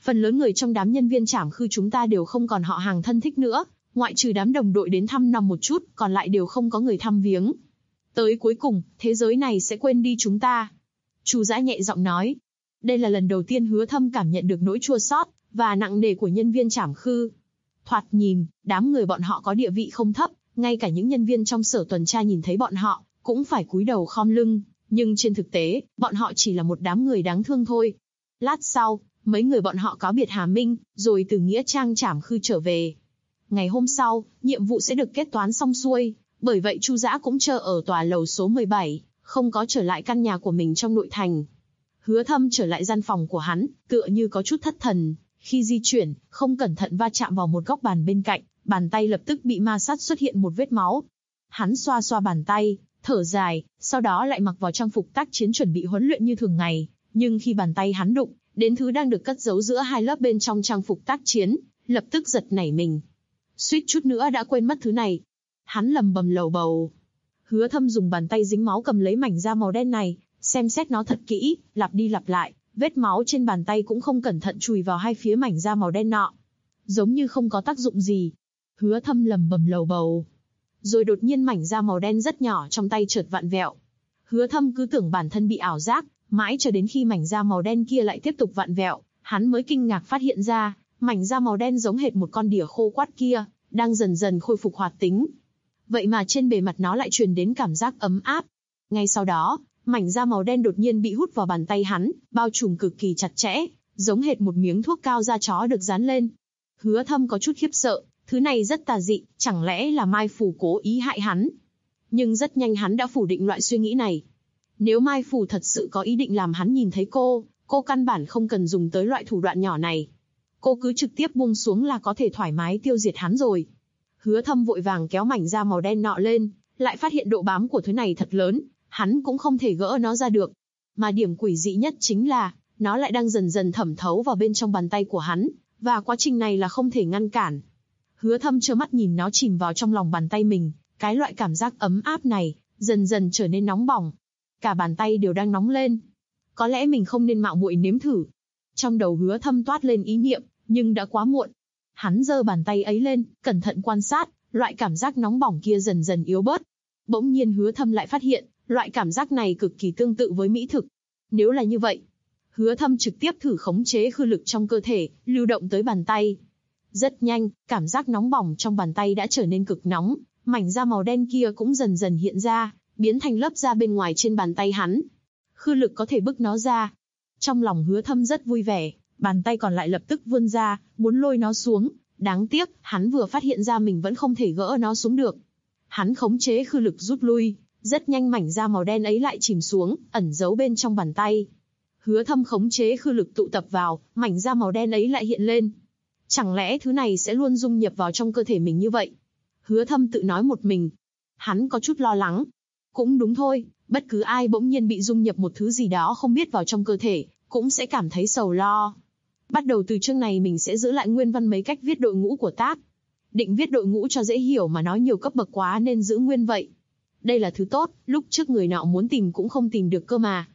Phần lớn người trong đám nhân viên trảm khư chúng ta đều không còn họ hàng thân thích nữa, ngoại trừ đám đồng đội đến thăm nom một chút, còn lại đều không có người thăm viếng. Tới cuối cùng, thế giới này sẽ quên đi chúng ta. Chu Dã nhẹ giọng nói. Đây là lần đầu tiên Hứa Thâm cảm nhận được nỗi chua xót và nặng nề của nhân viên trảm khư. Thoạt nhìn, đám người bọn họ có địa vị không thấp, ngay cả những nhân viên trong sở tuần tra nhìn thấy bọn họ, cũng phải cúi đầu khom lưng, nhưng trên thực tế, bọn họ chỉ là một đám người đáng thương thôi. Lát sau, mấy người bọn họ cáo biệt Hà Minh, rồi từ nghĩa trang trảm khư trở về. Ngày hôm sau, nhiệm vụ sẽ được kết toán xong xuôi, bởi vậy Chu Dã cũng chờ ở tòa lầu số 17, không có trở lại căn nhà của mình trong nội thành. Hứa Thâm trở lại gian phòng của hắn, tựa như có chút thất thần, khi di chuyển, không cẩn thận va chạm vào một góc bàn bên cạnh, bàn tay lập tức bị ma sát xuất hiện một vết máu. Hắn xoa xoa bàn tay, thở dài, sau đó lại mặc vào trang phục tác chiến chuẩn bị huấn luyện như thường ngày, nhưng khi bàn tay hắn đụng đến thứ đang được cất giấu giữa hai lớp bên trong trang phục tác chiến, lập tức giật nảy mình. Suýt chút nữa đã quên mất thứ này. Hắn lầm bầm lầu bầu. Hứa Thâm dùng bàn tay dính máu cầm lấy mảnh da màu đen này, xem xét nó thật kỹ, lặp đi lặp lại, vết máu trên bàn tay cũng không cẩn thận chùi vào hai phía mảnh da màu đen nọ. Giống như không có tác dụng gì. Hứa Thâm lầm bầm lầu bầu. Rồi đột nhiên mảnh da màu đen rất nhỏ trong tay chợt vặn vẹo. Hứa Thâm cứ tưởng bản thân bị ảo giác, mãi cho đến khi mảnh da màu đen kia lại tiếp tục vặn vẹo, hắn mới kinh ngạc phát hiện ra, mảnh da màu đen giống hệt một con đỉa khô quắt kia, đang dần dần khôi phục hoạt tính. Vậy mà trên bề mặt nó lại truyền đến cảm giác ấm áp. Ngay sau đó, mảnh da màu đen đột nhiên bị hút vào bàn tay hắn, bao trùm cực kỳ chặt chẽ, giống hệt một miếng thuốc cao da chó được dán lên. Hứa Thâm có chút khiếp sợ, thứ này rất tà dị, chẳng lẽ là Mai Phù cố ý hại hắn? Nhưng rất nhanh hắn đã phủ định loại suy nghĩ này. Nếu Mai Phù thật sự có ý định làm hắn nhìn thấy cô căn bản không cần dùng tới loại thủ đoạn nhỏ này. Cô cứ trực tiếp buông xuống là có thể thoải mái tiêu diệt hắn rồi. Hứa Thâm vội vàng kéo mảnh da màu đen nọ lên, lại phát hiện độ bám của thứ này thật lớn, hắn cũng không thể gỡ nó ra được. Mà điểm quỷ dị nhất chính là, nó lại đang dần dần thẩm thấu vào bên trong bàn tay của hắn, và quá trình này là không thể ngăn cản. Hứa Thâm trơ mắt nhìn nó chìm vào trong lòng bàn tay mình, cái loại cảm giác ấm áp này, dần dần trở nên nóng bỏng. Cả bàn tay đều đang nóng lên. Có lẽ mình không nên mạo muội nếm thử. Trong đầu Hứa Thâm toát lên ý niệm, nhưng đã quá muộn. Hắn giơ bàn tay ấy lên, cẩn thận quan sát, loại cảm giác nóng bỏng kia dần dần yếu bớt. Bỗng nhiên Hứa Thâm lại phát hiện, loại cảm giác này cực kỳ tương tự với mỹ thực. Nếu là như vậy, Hứa Thâm trực tiếp thử khống chế khư lực trong cơ thể, lưu động tới bàn tay. Rất nhanh, cảm giác nóng bỏng trong bàn tay đã trở nên cực nóng, mảnh da màu đen kia cũng dần dần hiện ra, biến thành lớp da bên ngoài trên bàn tay hắn. Khư lực có thể bức nó ra. Trong lòng Hứa Thâm rất vui vẻ, bàn tay còn lại lập tức vươn ra, muốn lôi nó xuống. Đáng tiếc, hắn vừa phát hiện ra mình vẫn không thể gỡ nó xuống được. Hắn khống chế khư lực rút lui, rất nhanh mảnh da màu đen ấy lại chìm xuống, ẩn giấu bên trong bàn tay. Hứa Thâm khống chế khư lực tụ tập vào, mảnh da màu đen ấy lại hiện lên. Chẳng lẽ thứ này sẽ luôn dung nhập vào trong cơ thể mình như vậy? Hứa Thâm tự nói một mình. Hắn có chút lo lắng. Cũng đúng thôi, bất cứ ai bỗng nhiên bị dung nhập một thứ gì đó không biết vào trong cơ thể, cũng sẽ cảm thấy sầu lo. Bắt đầu từ chương này mình sẽ giữ lại nguyên văn mấy cách viết đội ngũ của tác. Định viết đội ngũ cho dễ hiểu mà nói nhiều cấp bậc quá nên giữ nguyên vậy. Đây là thứ tốt, lúc trước người nọ muốn tìm cũng không tìm được cơ mà.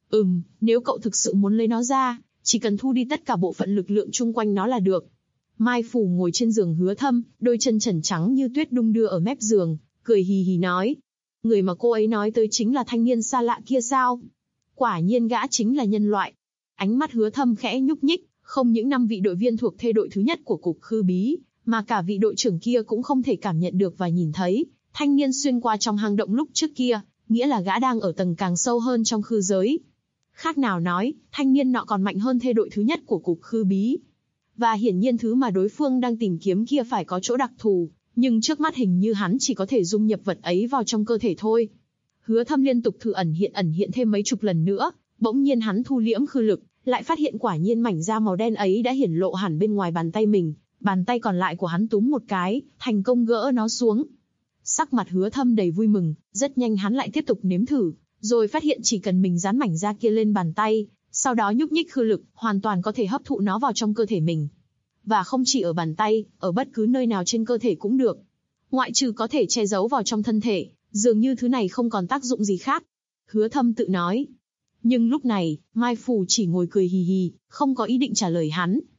Nếu cậu thực sự muốn lấy nó ra, chỉ cần thu đi tất cả bộ phận lực lượng chung quanh nó là được. Mai Phù ngồi trên giường Hứa Thâm, đôi chân trần trắng như tuyết đung đưa ở mép giường, cười hì hì nói. Người mà cô ấy nói tới chính là thanh niên xa lạ kia sao? Quả nhiên gã chính là nhân loại. Ánh mắt Hứa Thâm khẽ nhúc nhích, không những 5 vị đội viên thuộc thê đội thứ nhất của cục khư bí, mà cả vị đội trưởng kia cũng không thể cảm nhận được và nhìn thấy. Thanh niên xuyên qua trong hang động lúc trước kia, nghĩa là gã đang ở tầng càng sâu hơn trong khư giới. Khác nào nói, thanh niên nọ còn mạnh hơn thê đội thứ nhất của cục khư bí. Và hiển nhiên thứ mà đối phương đang tìm kiếm kia phải có chỗ đặc thù, nhưng trước mắt hình như hắn chỉ có thể dung nhập vật ấy vào trong cơ thể thôi. Hứa Thâm liên tục thử ẩn hiện thêm mấy chục lần nữa, bỗng nhiên hắn thu liễm khư lực, lại phát hiện quả nhiên mảnh da màu đen ấy đã hiển lộ hẳn bên ngoài bàn tay mình, bàn tay còn lại của hắn túm một cái, thành công gỡ nó xuống. Sắc mặt Hứa Thâm đầy vui mừng, rất nhanh hắn lại tiếp tục nếm thử, rồi phát hiện chỉ cần mình dán mảnh da kia lên bàn tay, sau đó nhúc nhích khư lực, hoàn toàn có thể hấp thụ nó vào trong cơ thể mình. Và không chỉ ở bàn tay, ở bất cứ nơi nào trên cơ thể cũng được. Ngoại trừ có thể che giấu vào trong thân thể, dường như thứ này không còn tác dụng gì khác. Hứa Thâm tự nói. Nhưng lúc này, Mai Phù chỉ ngồi cười hì hì, không có ý định trả lời hắn.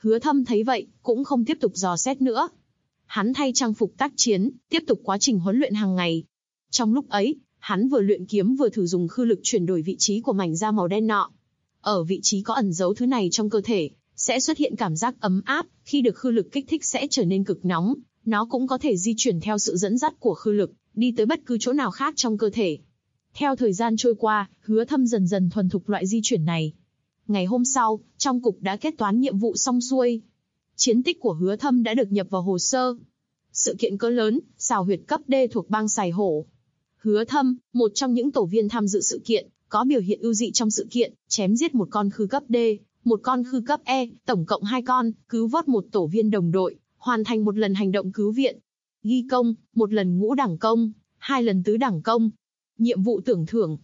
Hứa Thâm thấy vậy, cũng không tiếp tục dò xét nữa. Hắn thay trang phục tác chiến, tiếp tục quá trình huấn luyện hàng ngày. Trong lúc ấy, hắn vừa luyện kiếm vừa thử dùng khư lực chuyển đổi vị trí của mảnh da màu đen nọ. Ở vị trí có ẩn giấu thứ này trong cơ thể, sẽ xuất hiện cảm giác ấm áp, khi được khư lực kích thích sẽ trở nên cực nóng, nó cũng có thể di chuyển theo sự dẫn dắt của khư lực, đi tới bất cứ chỗ nào khác trong cơ thể. Theo thời gian trôi qua, Hứa Thâm dần dần thuần thục loại di chuyển này. Ngày hôm sau, trong cục đã kết toán nhiệm vụ xong xuôi. Chiến tích của Hứa Thâm đã được nhập vào hồ sơ. Sự kiện cỡ lớn, xào huyệt cấp D thuộc bang Sài Hổ. Hứa Thâm, một trong những tổ viên tham dự sự kiện, có biểu hiện ưu dị trong sự kiện, chém giết một con khư cấp D, một con khư cấp E, tổng cộng 2 con, cứu vớt một tổ viên đồng đội, hoàn thành một lần hành động cứu viện. Ghi công, một lần ngũ đẳng công, 2 lần tứ đẳng công. Nhiệm vụ tưởng thưởng,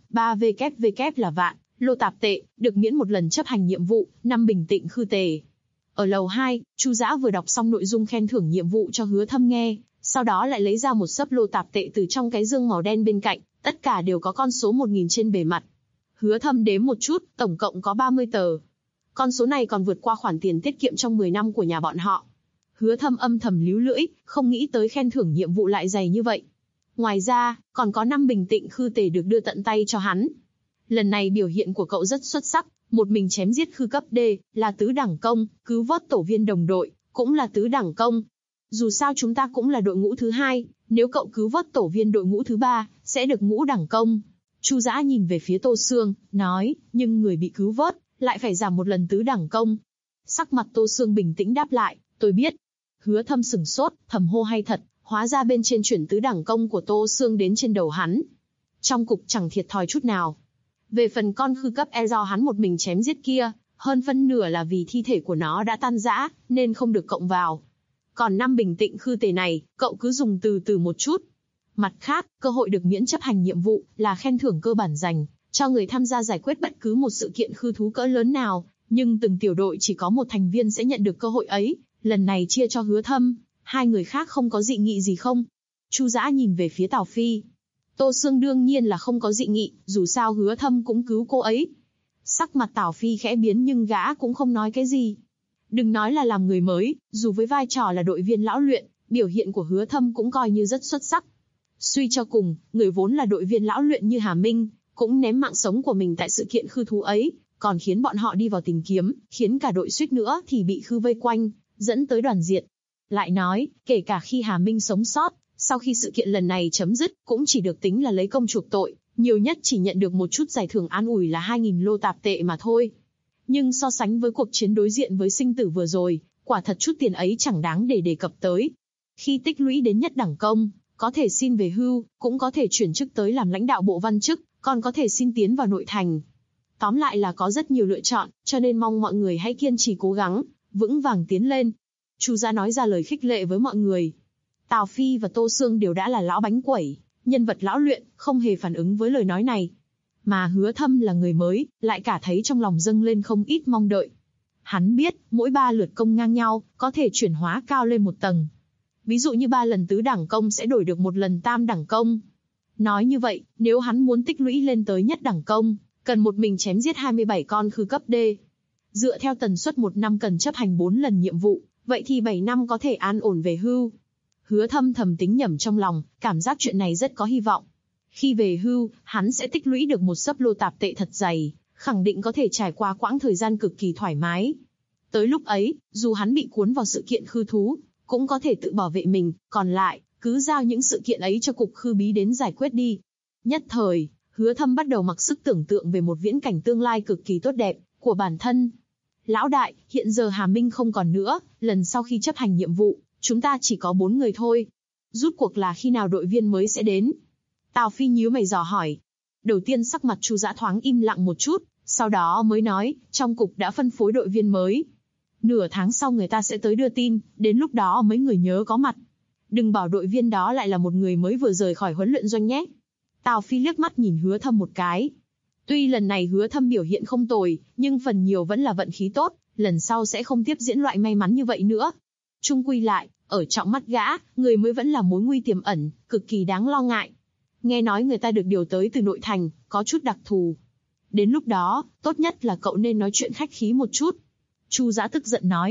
3WW là vạn, lô tạp tệ, được miễn một lần chấp hành nhiệm vụ, 5 bình tịnh khư tề. Ở lầu 2, Chu Dã vừa đọc xong nội dung khen thưởng nhiệm vụ cho Hứa Thâm nghe, sau đó lại lấy ra một xấp lô tạp tệ từ trong cái dương màu đen bên cạnh, tất cả đều có con số 1000 trên bề mặt. Hứa Thâm đếm một chút, tổng cộng có 30 tờ. Con số này còn vượt qua khoản tiền tiết kiệm trong 10 năm của nhà bọn họ. Hứa Thâm âm thầm líu lưỡi, không nghĩ tới khen thưởng nhiệm vụ lại dày như vậy. Ngoài ra, còn có 5 bình tịnh khư tề được đưa tận tay cho hắn. Lần này biểu hiện của cậu rất xuất sắc, một mình chém giết khư cấp D, là tứ đẳng công, cứu vớt tổ viên đồng đội, cũng là tứ đẳng công. Dù sao chúng ta cũng là đội ngũ thứ 2, nếu cậu cứu vớt tổ viên đội ngũ thứ 3, sẽ được ngũ đẳng công. Chu Dã nhìn về phía Tô Sương, nói, nhưng người bị cứu vớt, lại phải giảm một lần tứ đẳng công. Sắc mặt Tô Sương bình tĩnh đáp lại, tôi biết. Hứa Thâm sửng sốt, thầm hô hay thật, hóa ra bên trên chuyển tứ đẳng công của Tô Sương đến trên đầu hắn. Trong cục chẳng thiệt thòi chút nào. Về phần con khư cấp E do hắn một mình chém giết kia, hơn phân nửa là vì thi thể của nó đã tan rã, nên không được cộng vào. Còn 5 bình tịnh khư tề này, cậu cứ dùng từ từ một chút. Mặt khác, cơ hội được miễn chấp hành nhiệm vụ là khen thưởng cơ bản dành cho người tham gia giải quyết bất cứ một sự kiện khư thú cỡ lớn nào, nhưng từng tiểu đội chỉ có một thành viên sẽ nhận được cơ hội ấy, lần này chia cho Hứa Thâm, 2 người khác không có dị nghị gì không? Chu Dã nhìn về phía Tào Phi. Tô Sương đương nhiên là không có dị nghị, dù sao Hứa Thâm cũng cứu cô ấy. Sắc mặt Tào Phi khẽ biến nhưng gã cũng không nói cái gì. Đừng nói là làm người mới, dù với vai trò là đội viên lão luyện, biểu hiện của Hứa Thâm cũng coi như rất xuất sắc. Suy cho cùng, người vốn là đội viên lão luyện như Hà Minh, cũng ném mạng sống của mình tại sự kiện khư thú ấy, còn khiến bọn họ đi vào tìm kiếm, khiến cả đội suýt nữa thì bị khư vây quanh, dẫn tới đoàn diệt. Lại nói, kể cả khi Hà Minh sống sót, sau khi sự kiện lần này chấm dứt, cũng chỉ được tính là lấy công chuộc tội, nhiều nhất chỉ nhận được một chút giải thưởng an ủi là 2.000 lô tạp tệ mà thôi. Nhưng so sánh với cuộc chiến đối diện với sinh tử vừa rồi, quả thật chút tiền ấy chẳng đáng để đề cập tới. Khi tích lũy đến nhất đẳng công, có thể xin về hưu, cũng có thể chuyển chức tới làm lãnh đạo bộ văn chức, còn có thể xin tiến vào nội thành. Tóm lại là có rất nhiều lựa chọn, cho nên mong mọi người hãy kiên trì cố gắng, vững vàng tiến lên. Chu Gia nói ra lời khích lệ với mọi người. Tào Phi và Tô Sương đều đã là lão bánh quẩy, nhân vật lão luyện, không hề phản ứng với lời nói này. Mà Hứa Thâm là người mới, lại cả thấy trong lòng dâng lên không ít mong đợi. Hắn biết, mỗi 3 lượt công ngang nhau, có thể chuyển hóa cao lên một tầng. Ví dụ như 3 lần tứ đẳng công sẽ đổi được 1 lần tam đẳng công. Nói như vậy, nếu hắn muốn tích lũy lên tới nhất đẳng công, cần một mình chém giết 27 con khư cấp D. Dựa theo tần suất 1 năm cần chấp hành 4 lần nhiệm vụ, vậy thì 7 năm có thể an ổn về hưu. Hứa Thâm thầm tính nhẩm trong lòng, cảm giác chuyện này rất có hy vọng. Khi về hưu, hắn sẽ tích lũy được một xấp lô tạp tệ thật dày, khẳng định có thể trải qua quãng thời gian cực kỳ thoải mái. Tới lúc ấy, dù hắn bị cuốn vào sự kiện khư thú, cũng có thể tự bảo vệ mình, còn lại, cứ giao những sự kiện ấy cho cục khư bí đến giải quyết đi. Nhất thời, Hứa Thâm bắt đầu mặc sức tưởng tượng về một viễn cảnh tương lai cực kỳ tốt đẹp của bản thân. Lão đại, hiện giờ Hà Minh không còn nữa, lần sau khi chấp hành nhiệm vụ, chúng ta chỉ có 4 người thôi. Rút cuộc là khi nào đội viên mới sẽ đến? Tào Phi nhíu mày dò hỏi. Đầu tiên sắc mặt Chu Dã thoáng im lặng một chút, sau đó mới nói, trong cục đã phân phối đội viên mới. Nửa tháng sau người ta sẽ tới đưa tin, đến lúc đó mấy người nhớ có mặt. Đừng bảo đội viên đó lại là một người mới vừa rời khỏi huấn luyện doanh nhé. Tào Phi liếc mắt nhìn Hứa Thâm một cái. Tuy lần này Hứa Thâm biểu hiện không tồi, nhưng phần nhiều vẫn là vận khí tốt, lần sau sẽ không tiếp diễn loại may mắn như vậy nữa. Chung quy lại, ở trong mắt gã, người mới vẫn là mối nguy tiềm ẩn, cực kỳ đáng lo ngại. Nghe nói người ta được điều tới từ nội thành, có chút đặc thù. Đến lúc đó, tốt nhất là cậu nên nói chuyện khách khí một chút. Chu Dã tức giận nói.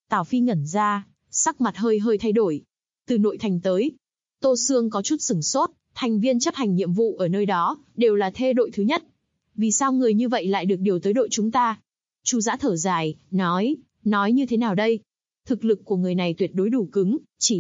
Tào Phi ngẩn ra, sắc mặt hơi hơi thay đổi. Từ nội thành tới. Tô Sương có chút sửng sốt, thành viên chấp hành nhiệm vụ ở nơi đó, đều là thê đội thứ nhất. Vì sao người như vậy lại được điều tới đội chúng ta? Chu Dã thở dài, nói như thế nào đây? Thực lực của người này tuyệt đối đủ cứng, chỉ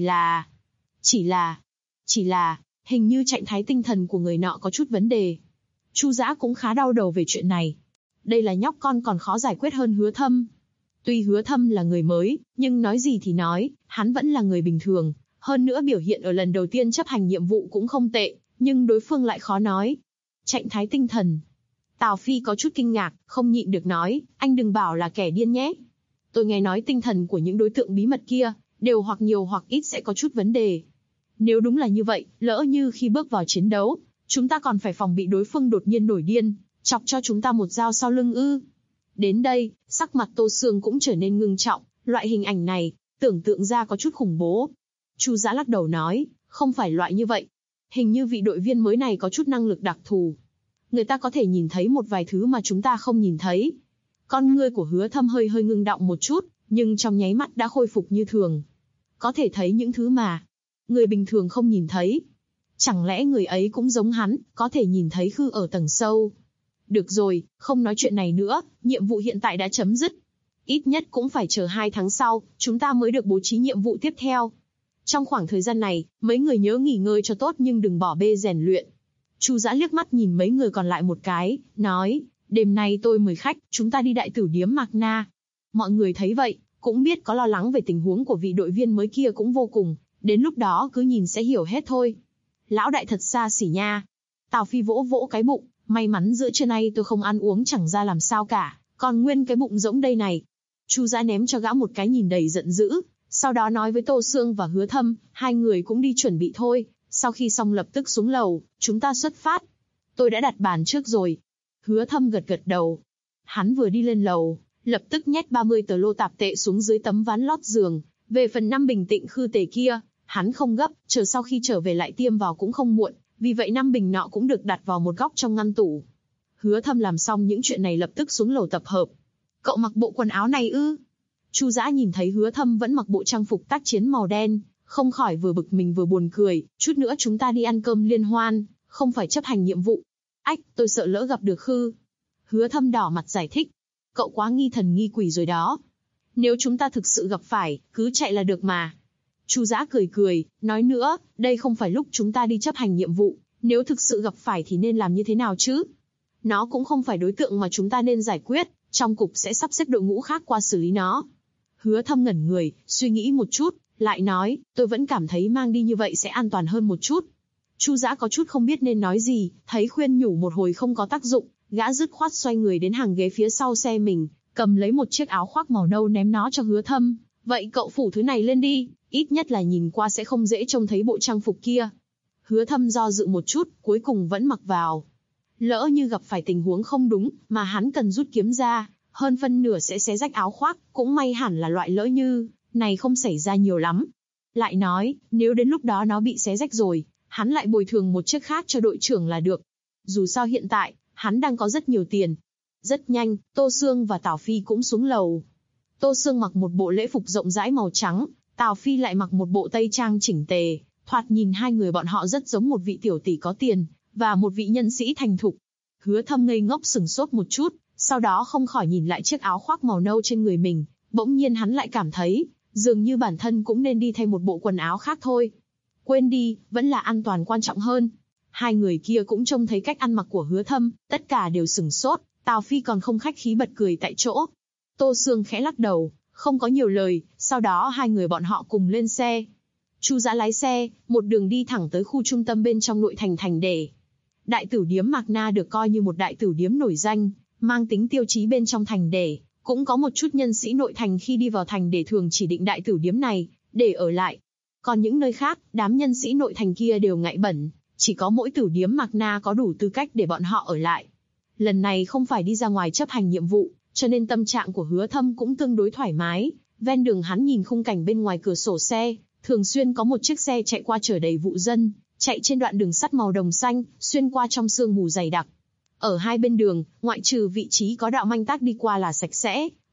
là, hình như trạng thái tinh thần của người nọ có chút vấn đề. Chu Dã cũng khá đau đầu về chuyện này. Đây là nhóc con còn khó giải quyết hơn Hứa Thâm. Tuy Hứa Thâm là người mới, nhưng nói gì thì nói, hắn vẫn là người bình thường. Hơn nữa biểu hiện ở lần đầu tiên chấp hành nhiệm vụ cũng không tệ, nhưng đối phương lại khó nói. Trạng thái tinh thần. Tào Phi có chút kinh ngạc, không nhịn được nói, anh đừng bảo là kẻ điên nhé. Tôi nghe nói tinh thần của những đối tượng bí mật kia, đều hoặc nhiều hoặc ít sẽ có chút vấn đề. Nếu đúng là như vậy, lỡ như khi bước vào chiến đấu, chúng ta còn phải phòng bị đối phương đột nhiên nổi điên, chọc cho chúng ta một dao sau lưng ư. Đến đây, sắc mặt Tô Sương cũng trở nên ngưng trọng, loại hình ảnh này, tưởng tượng ra có chút khủng bố. Chu Dã lắc đầu nói, không phải loại như vậy. Hình như vị đội viên mới này có chút năng lực đặc thù. Người ta có thể nhìn thấy một vài thứ mà chúng ta không nhìn thấy. Con ngươi của Hứa Thâm hơi hơi ngưng động một chút, nhưng trong nháy mắt đã khôi phục như thường. Có thể thấy những thứ mà người bình thường không nhìn thấy. Chẳng lẽ người ấy cũng giống hắn, có thể nhìn thấy khư ở tầng sâu? Được rồi, không nói chuyện này nữa, nhiệm vụ hiện tại đã chấm dứt. Ít nhất cũng phải chờ 2 tháng sau, chúng ta mới được bố trí nhiệm vụ tiếp theo. Trong khoảng thời gian này, mấy người nhớ nghỉ ngơi cho tốt nhưng đừng bỏ bê rèn luyện. Chu Dã liếc mắt nhìn mấy người còn lại một cái, nói, đêm nay tôi mời khách, chúng ta đi đại tử điếm Mạc Na. Mọi người thấy vậy, cũng biết có lo lắng về tình huống của vị đội viên mới kia cũng vô cùng, đến lúc đó cứ nhìn sẽ hiểu hết thôi. Lão đại thật xa xỉ nha. Tào Phi vỗ vỗ cái bụng, may mắn giữa trưa nay tôi không ăn uống chẳng ra làm sao cả, còn nguyên cái bụng rỗng đây này. Chu Dã ném cho gã một cái nhìn đầy giận dữ, sau đó nói với Tô Sương và Hứa Thâm, hai người cũng đi chuẩn bị thôi, sau khi xong lập tức xuống lầu, chúng ta xuất phát. Tôi đã đặt bàn trước rồi. Hứa Thâm gật gật đầu. Hắn vừa đi lên lầu, lập tức nhét 30 tờ lô tạp tệ xuống dưới tấm ván lót giường. Về phần 5 bình tịnh khư tề kia, hắn không gấp, chờ sau khi trở về lại tiêm vào cũng không muộn, vì vậy 5 bình nọ cũng được đặt vào một góc trong ngăn tủ. Hứa Thâm làm xong những chuyện này lập tức xuống lầu tập hợp. Cậu mặc bộ quần áo này ư? Chu Dã nhìn thấy Hứa Thâm vẫn mặc bộ trang phục tác chiến màu đen, không khỏi vừa bực mình vừa buồn cười, chút nữa chúng ta đi ăn cơm liên hoan, không phải chấp hành nhiệm vụ. Ách, tôi sợ lỡ gặp được khư. Hứa Thâm đỏ mặt giải thích. Cậu quá nghi thần nghi quỷ rồi đó. Nếu chúng ta thực sự gặp phải, cứ chạy là được mà. Chu Dã cười cười, nói nữa, đây không phải lúc chúng ta đi chấp hành nhiệm vụ, nếu thực sự gặp phải thì nên làm như thế nào chứ? Nó cũng không phải đối tượng mà chúng ta nên giải quyết, trong cục sẽ sắp xếp đội ngũ khác qua xử lý nó. Hứa Thâm ngẩn người, suy nghĩ một chút, lại nói, tôi vẫn cảm thấy mang đi như vậy sẽ an toàn hơn một chút. Chu Dã có chút không biết nên nói gì, thấy khuyên nhủ một hồi không có tác dụng, gã dứt khoát xoay người đến hàng ghế phía sau xe mình, cầm lấy một chiếc áo khoác màu nâu ném nó cho Hứa Thâm. Vậy cậu phủ thứ này lên đi, ít nhất là nhìn qua sẽ không dễ trông thấy bộ trang phục kia. Hứa Thâm do dự một chút, cuối cùng vẫn mặc vào. Lỡ như gặp phải tình huống không đúng, mà hắn cần rút kiếm ra, hơn phân nửa sẽ xé rách áo khoác, cũng may hẳn là loại lỡ như này không xảy ra nhiều lắm. Lại nói, nếu đến lúc đó nó bị xé rách rồi, hắn lại bồi thường một chiếc khác cho đội trưởng là được. Dù sao hiện tại, hắn đang có rất nhiều tiền. Rất nhanh, Tô Sương và Tào Phi cũng xuống lầu. Tô Sương mặc một bộ lễ phục rộng rãi màu trắng, Tào Phi lại mặc một bộ tây trang chỉnh tề, thoạt nhìn hai người bọn họ rất giống một vị tiểu tỷ có tiền, và một vị nhân sĩ thành thục. Hứa Thâm ngây ngốc sừng sốt một chút, sau đó không khỏi nhìn lại chiếc áo khoác màu nâu trên người mình, bỗng nhiên hắn lại cảm thấy, dường như bản thân cũng nên đi thay một bộ quần áo khác thôi. Quên đi, vẫn là an toàn quan trọng hơn. Hai người kia cũng trông thấy cách ăn mặc của Hứa Thâm, tất cả đều sừng sốt, Tào Phi còn không khách khí bật cười tại chỗ. Tô Sương khẽ lắc đầu, không có nhiều lời, sau đó hai người bọn họ cùng lên xe. Chu Dã lái xe, một đường đi thẳng tới khu trung tâm bên trong nội thành Thành Để. Đại tử điếm Mạc Na được coi như một đại tử điếm nổi danh, mang tính tiêu chí bên trong Thành Để, cũng có một chút nhân sĩ nội thành khi đi vào Thành Để thường chỉ định đại tử điếm này, để ở lại. Còn những nơi khác, đám nhân sĩ nội thành kia đều ngại bẩn, chỉ có mỗi tử điếm Mạc Na có đủ tư cách để bọn họ ở lại. Lần này không phải đi ra ngoài chấp hành nhiệm vụ, cho nên tâm trạng của Hứa Thâm cũng tương đối thoải mái. Ven đường hắn nhìn khung cảnh bên ngoài cửa sổ xe, thường xuyên có một chiếc xe chạy qua chở đầy vụ dân, chạy trên đoạn đường sắt màu đồng xanh, xuyên qua trong sương mù dày đặc. Ở hai bên đường, ngoại trừ vị trí có đạo manh tác đi qua là sạch sẽ,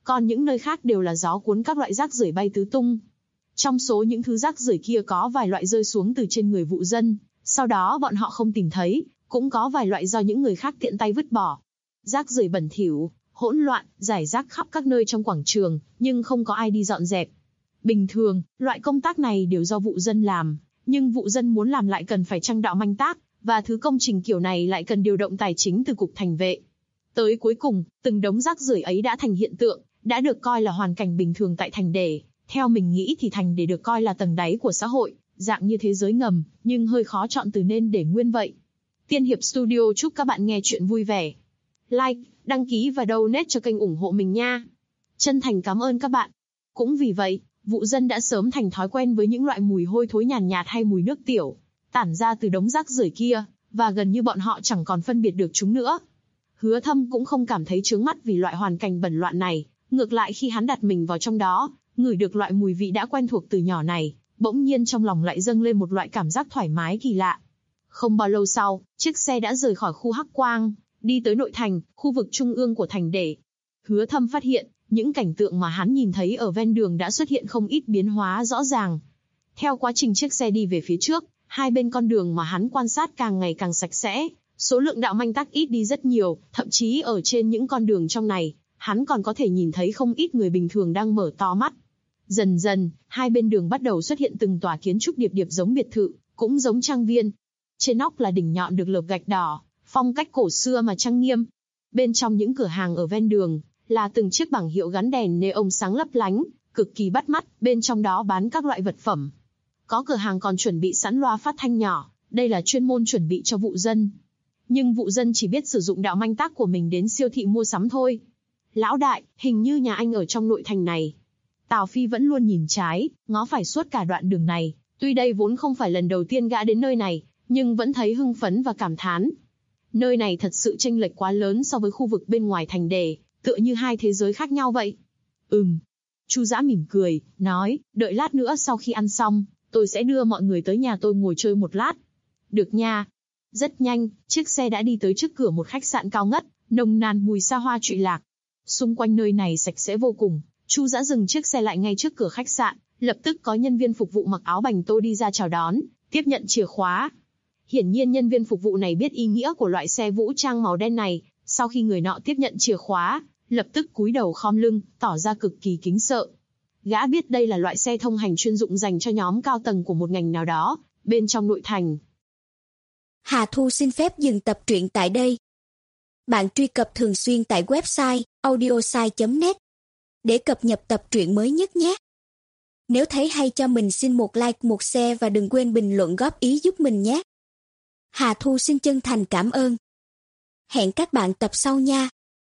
còn những nơi khác đều là gió cuốn các loại rác rưởi bay tứ tung. Trong số những thứ rác rưởi kia có vài loại rơi xuống từ trên người vụ dân, sau đó bọn họ không tìm thấy, cũng có vài loại do những người khác tiện tay vứt bỏ. Rác rưởi bẩn thỉu, hỗn loạn, rải rác khắp các nơi trong quảng trường, nhưng không có ai đi dọn dẹp. Bình thường, loại công tác này đều do vụ dân làm, nhưng vụ dân muốn làm lại cần phải trang đạo manh tác, và thứ công trình kiểu này lại cần điều động tài chính từ cục thành vệ. Tới cuối cùng, từng đống rác rưởi ấy đã thành hiện tượng, đã được coi là hoàn cảnh bình thường tại thành đề. Theo mình nghĩ thì thành đề được coi là tầng đáy của xã hội, dạng như thế giới ngầm, nhưng hơi khó chọn từ nên để nguyên vậy. Tiên Hiệp Studio chúc các bạn nghe chuyện vui vẻ. Like, đăng ký và donate cho kênh ủng hộ mình nha. Chân thành cảm ơn các bạn. Cũng vì vậy, vụ dân đã sớm thành thói quen với những loại mùi hôi thối nhàn nhạt hay mùi nước tiểu tản ra từ đống rác rưởi kia, và gần như bọn họ chẳng còn phân biệt được chúng nữa. Hứa Thâm cũng không cảm thấy chướng mắt vì loại hoàn cảnh bẩn loạn này, ngược lại khi hắn đặt mình vào trong đó, ngửi được loại mùi vị đã quen thuộc từ nhỏ này, bỗng nhiên trong lòng lại dâng lên một loại cảm giác thoải mái kỳ lạ. Không bao lâu sau, chiếc xe đã rời khỏi khu Hắc Quang, đi tới nội thành, khu vực trung ương của thành để. Hứa Thâm phát hiện, những cảnh tượng mà hắn nhìn thấy ở ven đường đã xuất hiện không ít biến hóa rõ ràng. Theo quá trình chiếc xe đi về phía trước, hai bên con đường mà hắn quan sát càng ngày càng sạch sẽ, số lượng đạo manh tác ít đi rất nhiều, thậm chí ở trên những con đường trong này, hắn còn có thể nhìn thấy không ít người bình thường đang mở to mắt. Dần dần, hai bên đường bắt đầu xuất hiện từng tòa kiến trúc điệp điệp giống biệt thự, cũng giống trang viên. Trên nóc là đỉnh nhọn được lợp gạch đỏ, phong cách cổ xưa mà trang nghiêm. Bên trong những cửa hàng ở ven đường, là từng chiếc bảng hiệu gắn đèn neon sáng lấp lánh, cực kỳ bắt mắt, bên trong đó bán các loại vật phẩm. Có cửa hàng còn chuẩn bị sẵn loa phát thanh nhỏ, đây là chuyên môn chuẩn bị cho vụ dân. Nhưng vụ dân chỉ biết sử dụng đạo manh tác của mình đến siêu thị mua sắm thôi. Lão đại, hình như nhà anh ở trong nội thành này. Tào Phi vẫn luôn nhìn trái, ngó phải suốt cả đoạn đường này, tuy đây vốn không phải lần đầu tiên gã đến nơi này, nhưng vẫn thấy hưng phấn và cảm thán. Nơi này thật sự chênh lệch quá lớn so với khu vực bên ngoài thành đề, tựa như hai thế giới khác nhau vậy. Chu Dã mỉm cười, nói, đợi lát nữa sau khi ăn xong, tôi sẽ đưa mọi người tới nhà tôi ngồi chơi một lát. Được nha. Rất nhanh, chiếc xe đã đi tới trước cửa một khách sạn cao ngất, nồng nàn mùi xa hoa trụy lạc. Xung quanh nơi này sạch sẽ vô cùng. Chu Dã dừng chiếc xe lại ngay trước cửa khách sạn, lập tức có nhân viên phục vụ mặc áo bành tô đi ra chào đón, tiếp nhận chìa khóa. Hiển nhiên nhân viên phục vụ này biết ý nghĩa của loại xe vũ trang màu đen này, sau khi người nọ tiếp nhận chìa khóa, lập tức cúi đầu khom lưng, tỏ ra cực kỳ kính sợ. Gã biết đây là loại xe thông hành chuyên dụng dành cho nhóm cao tầng của một ngành nào đó, bên trong nội thành. Hà Thu xin phép dừng tập truyện tại đây. Bạn truy cập thường xuyên tại website audiosai.net để cập nhật tập truyện mới nhất nhé. Nếu thấy hay cho mình xin một like, một share và đừng quên bình luận góp ý giúp mình nhé. Hà Thu xin chân thành cảm ơn. Hẹn các bạn tập sau nha.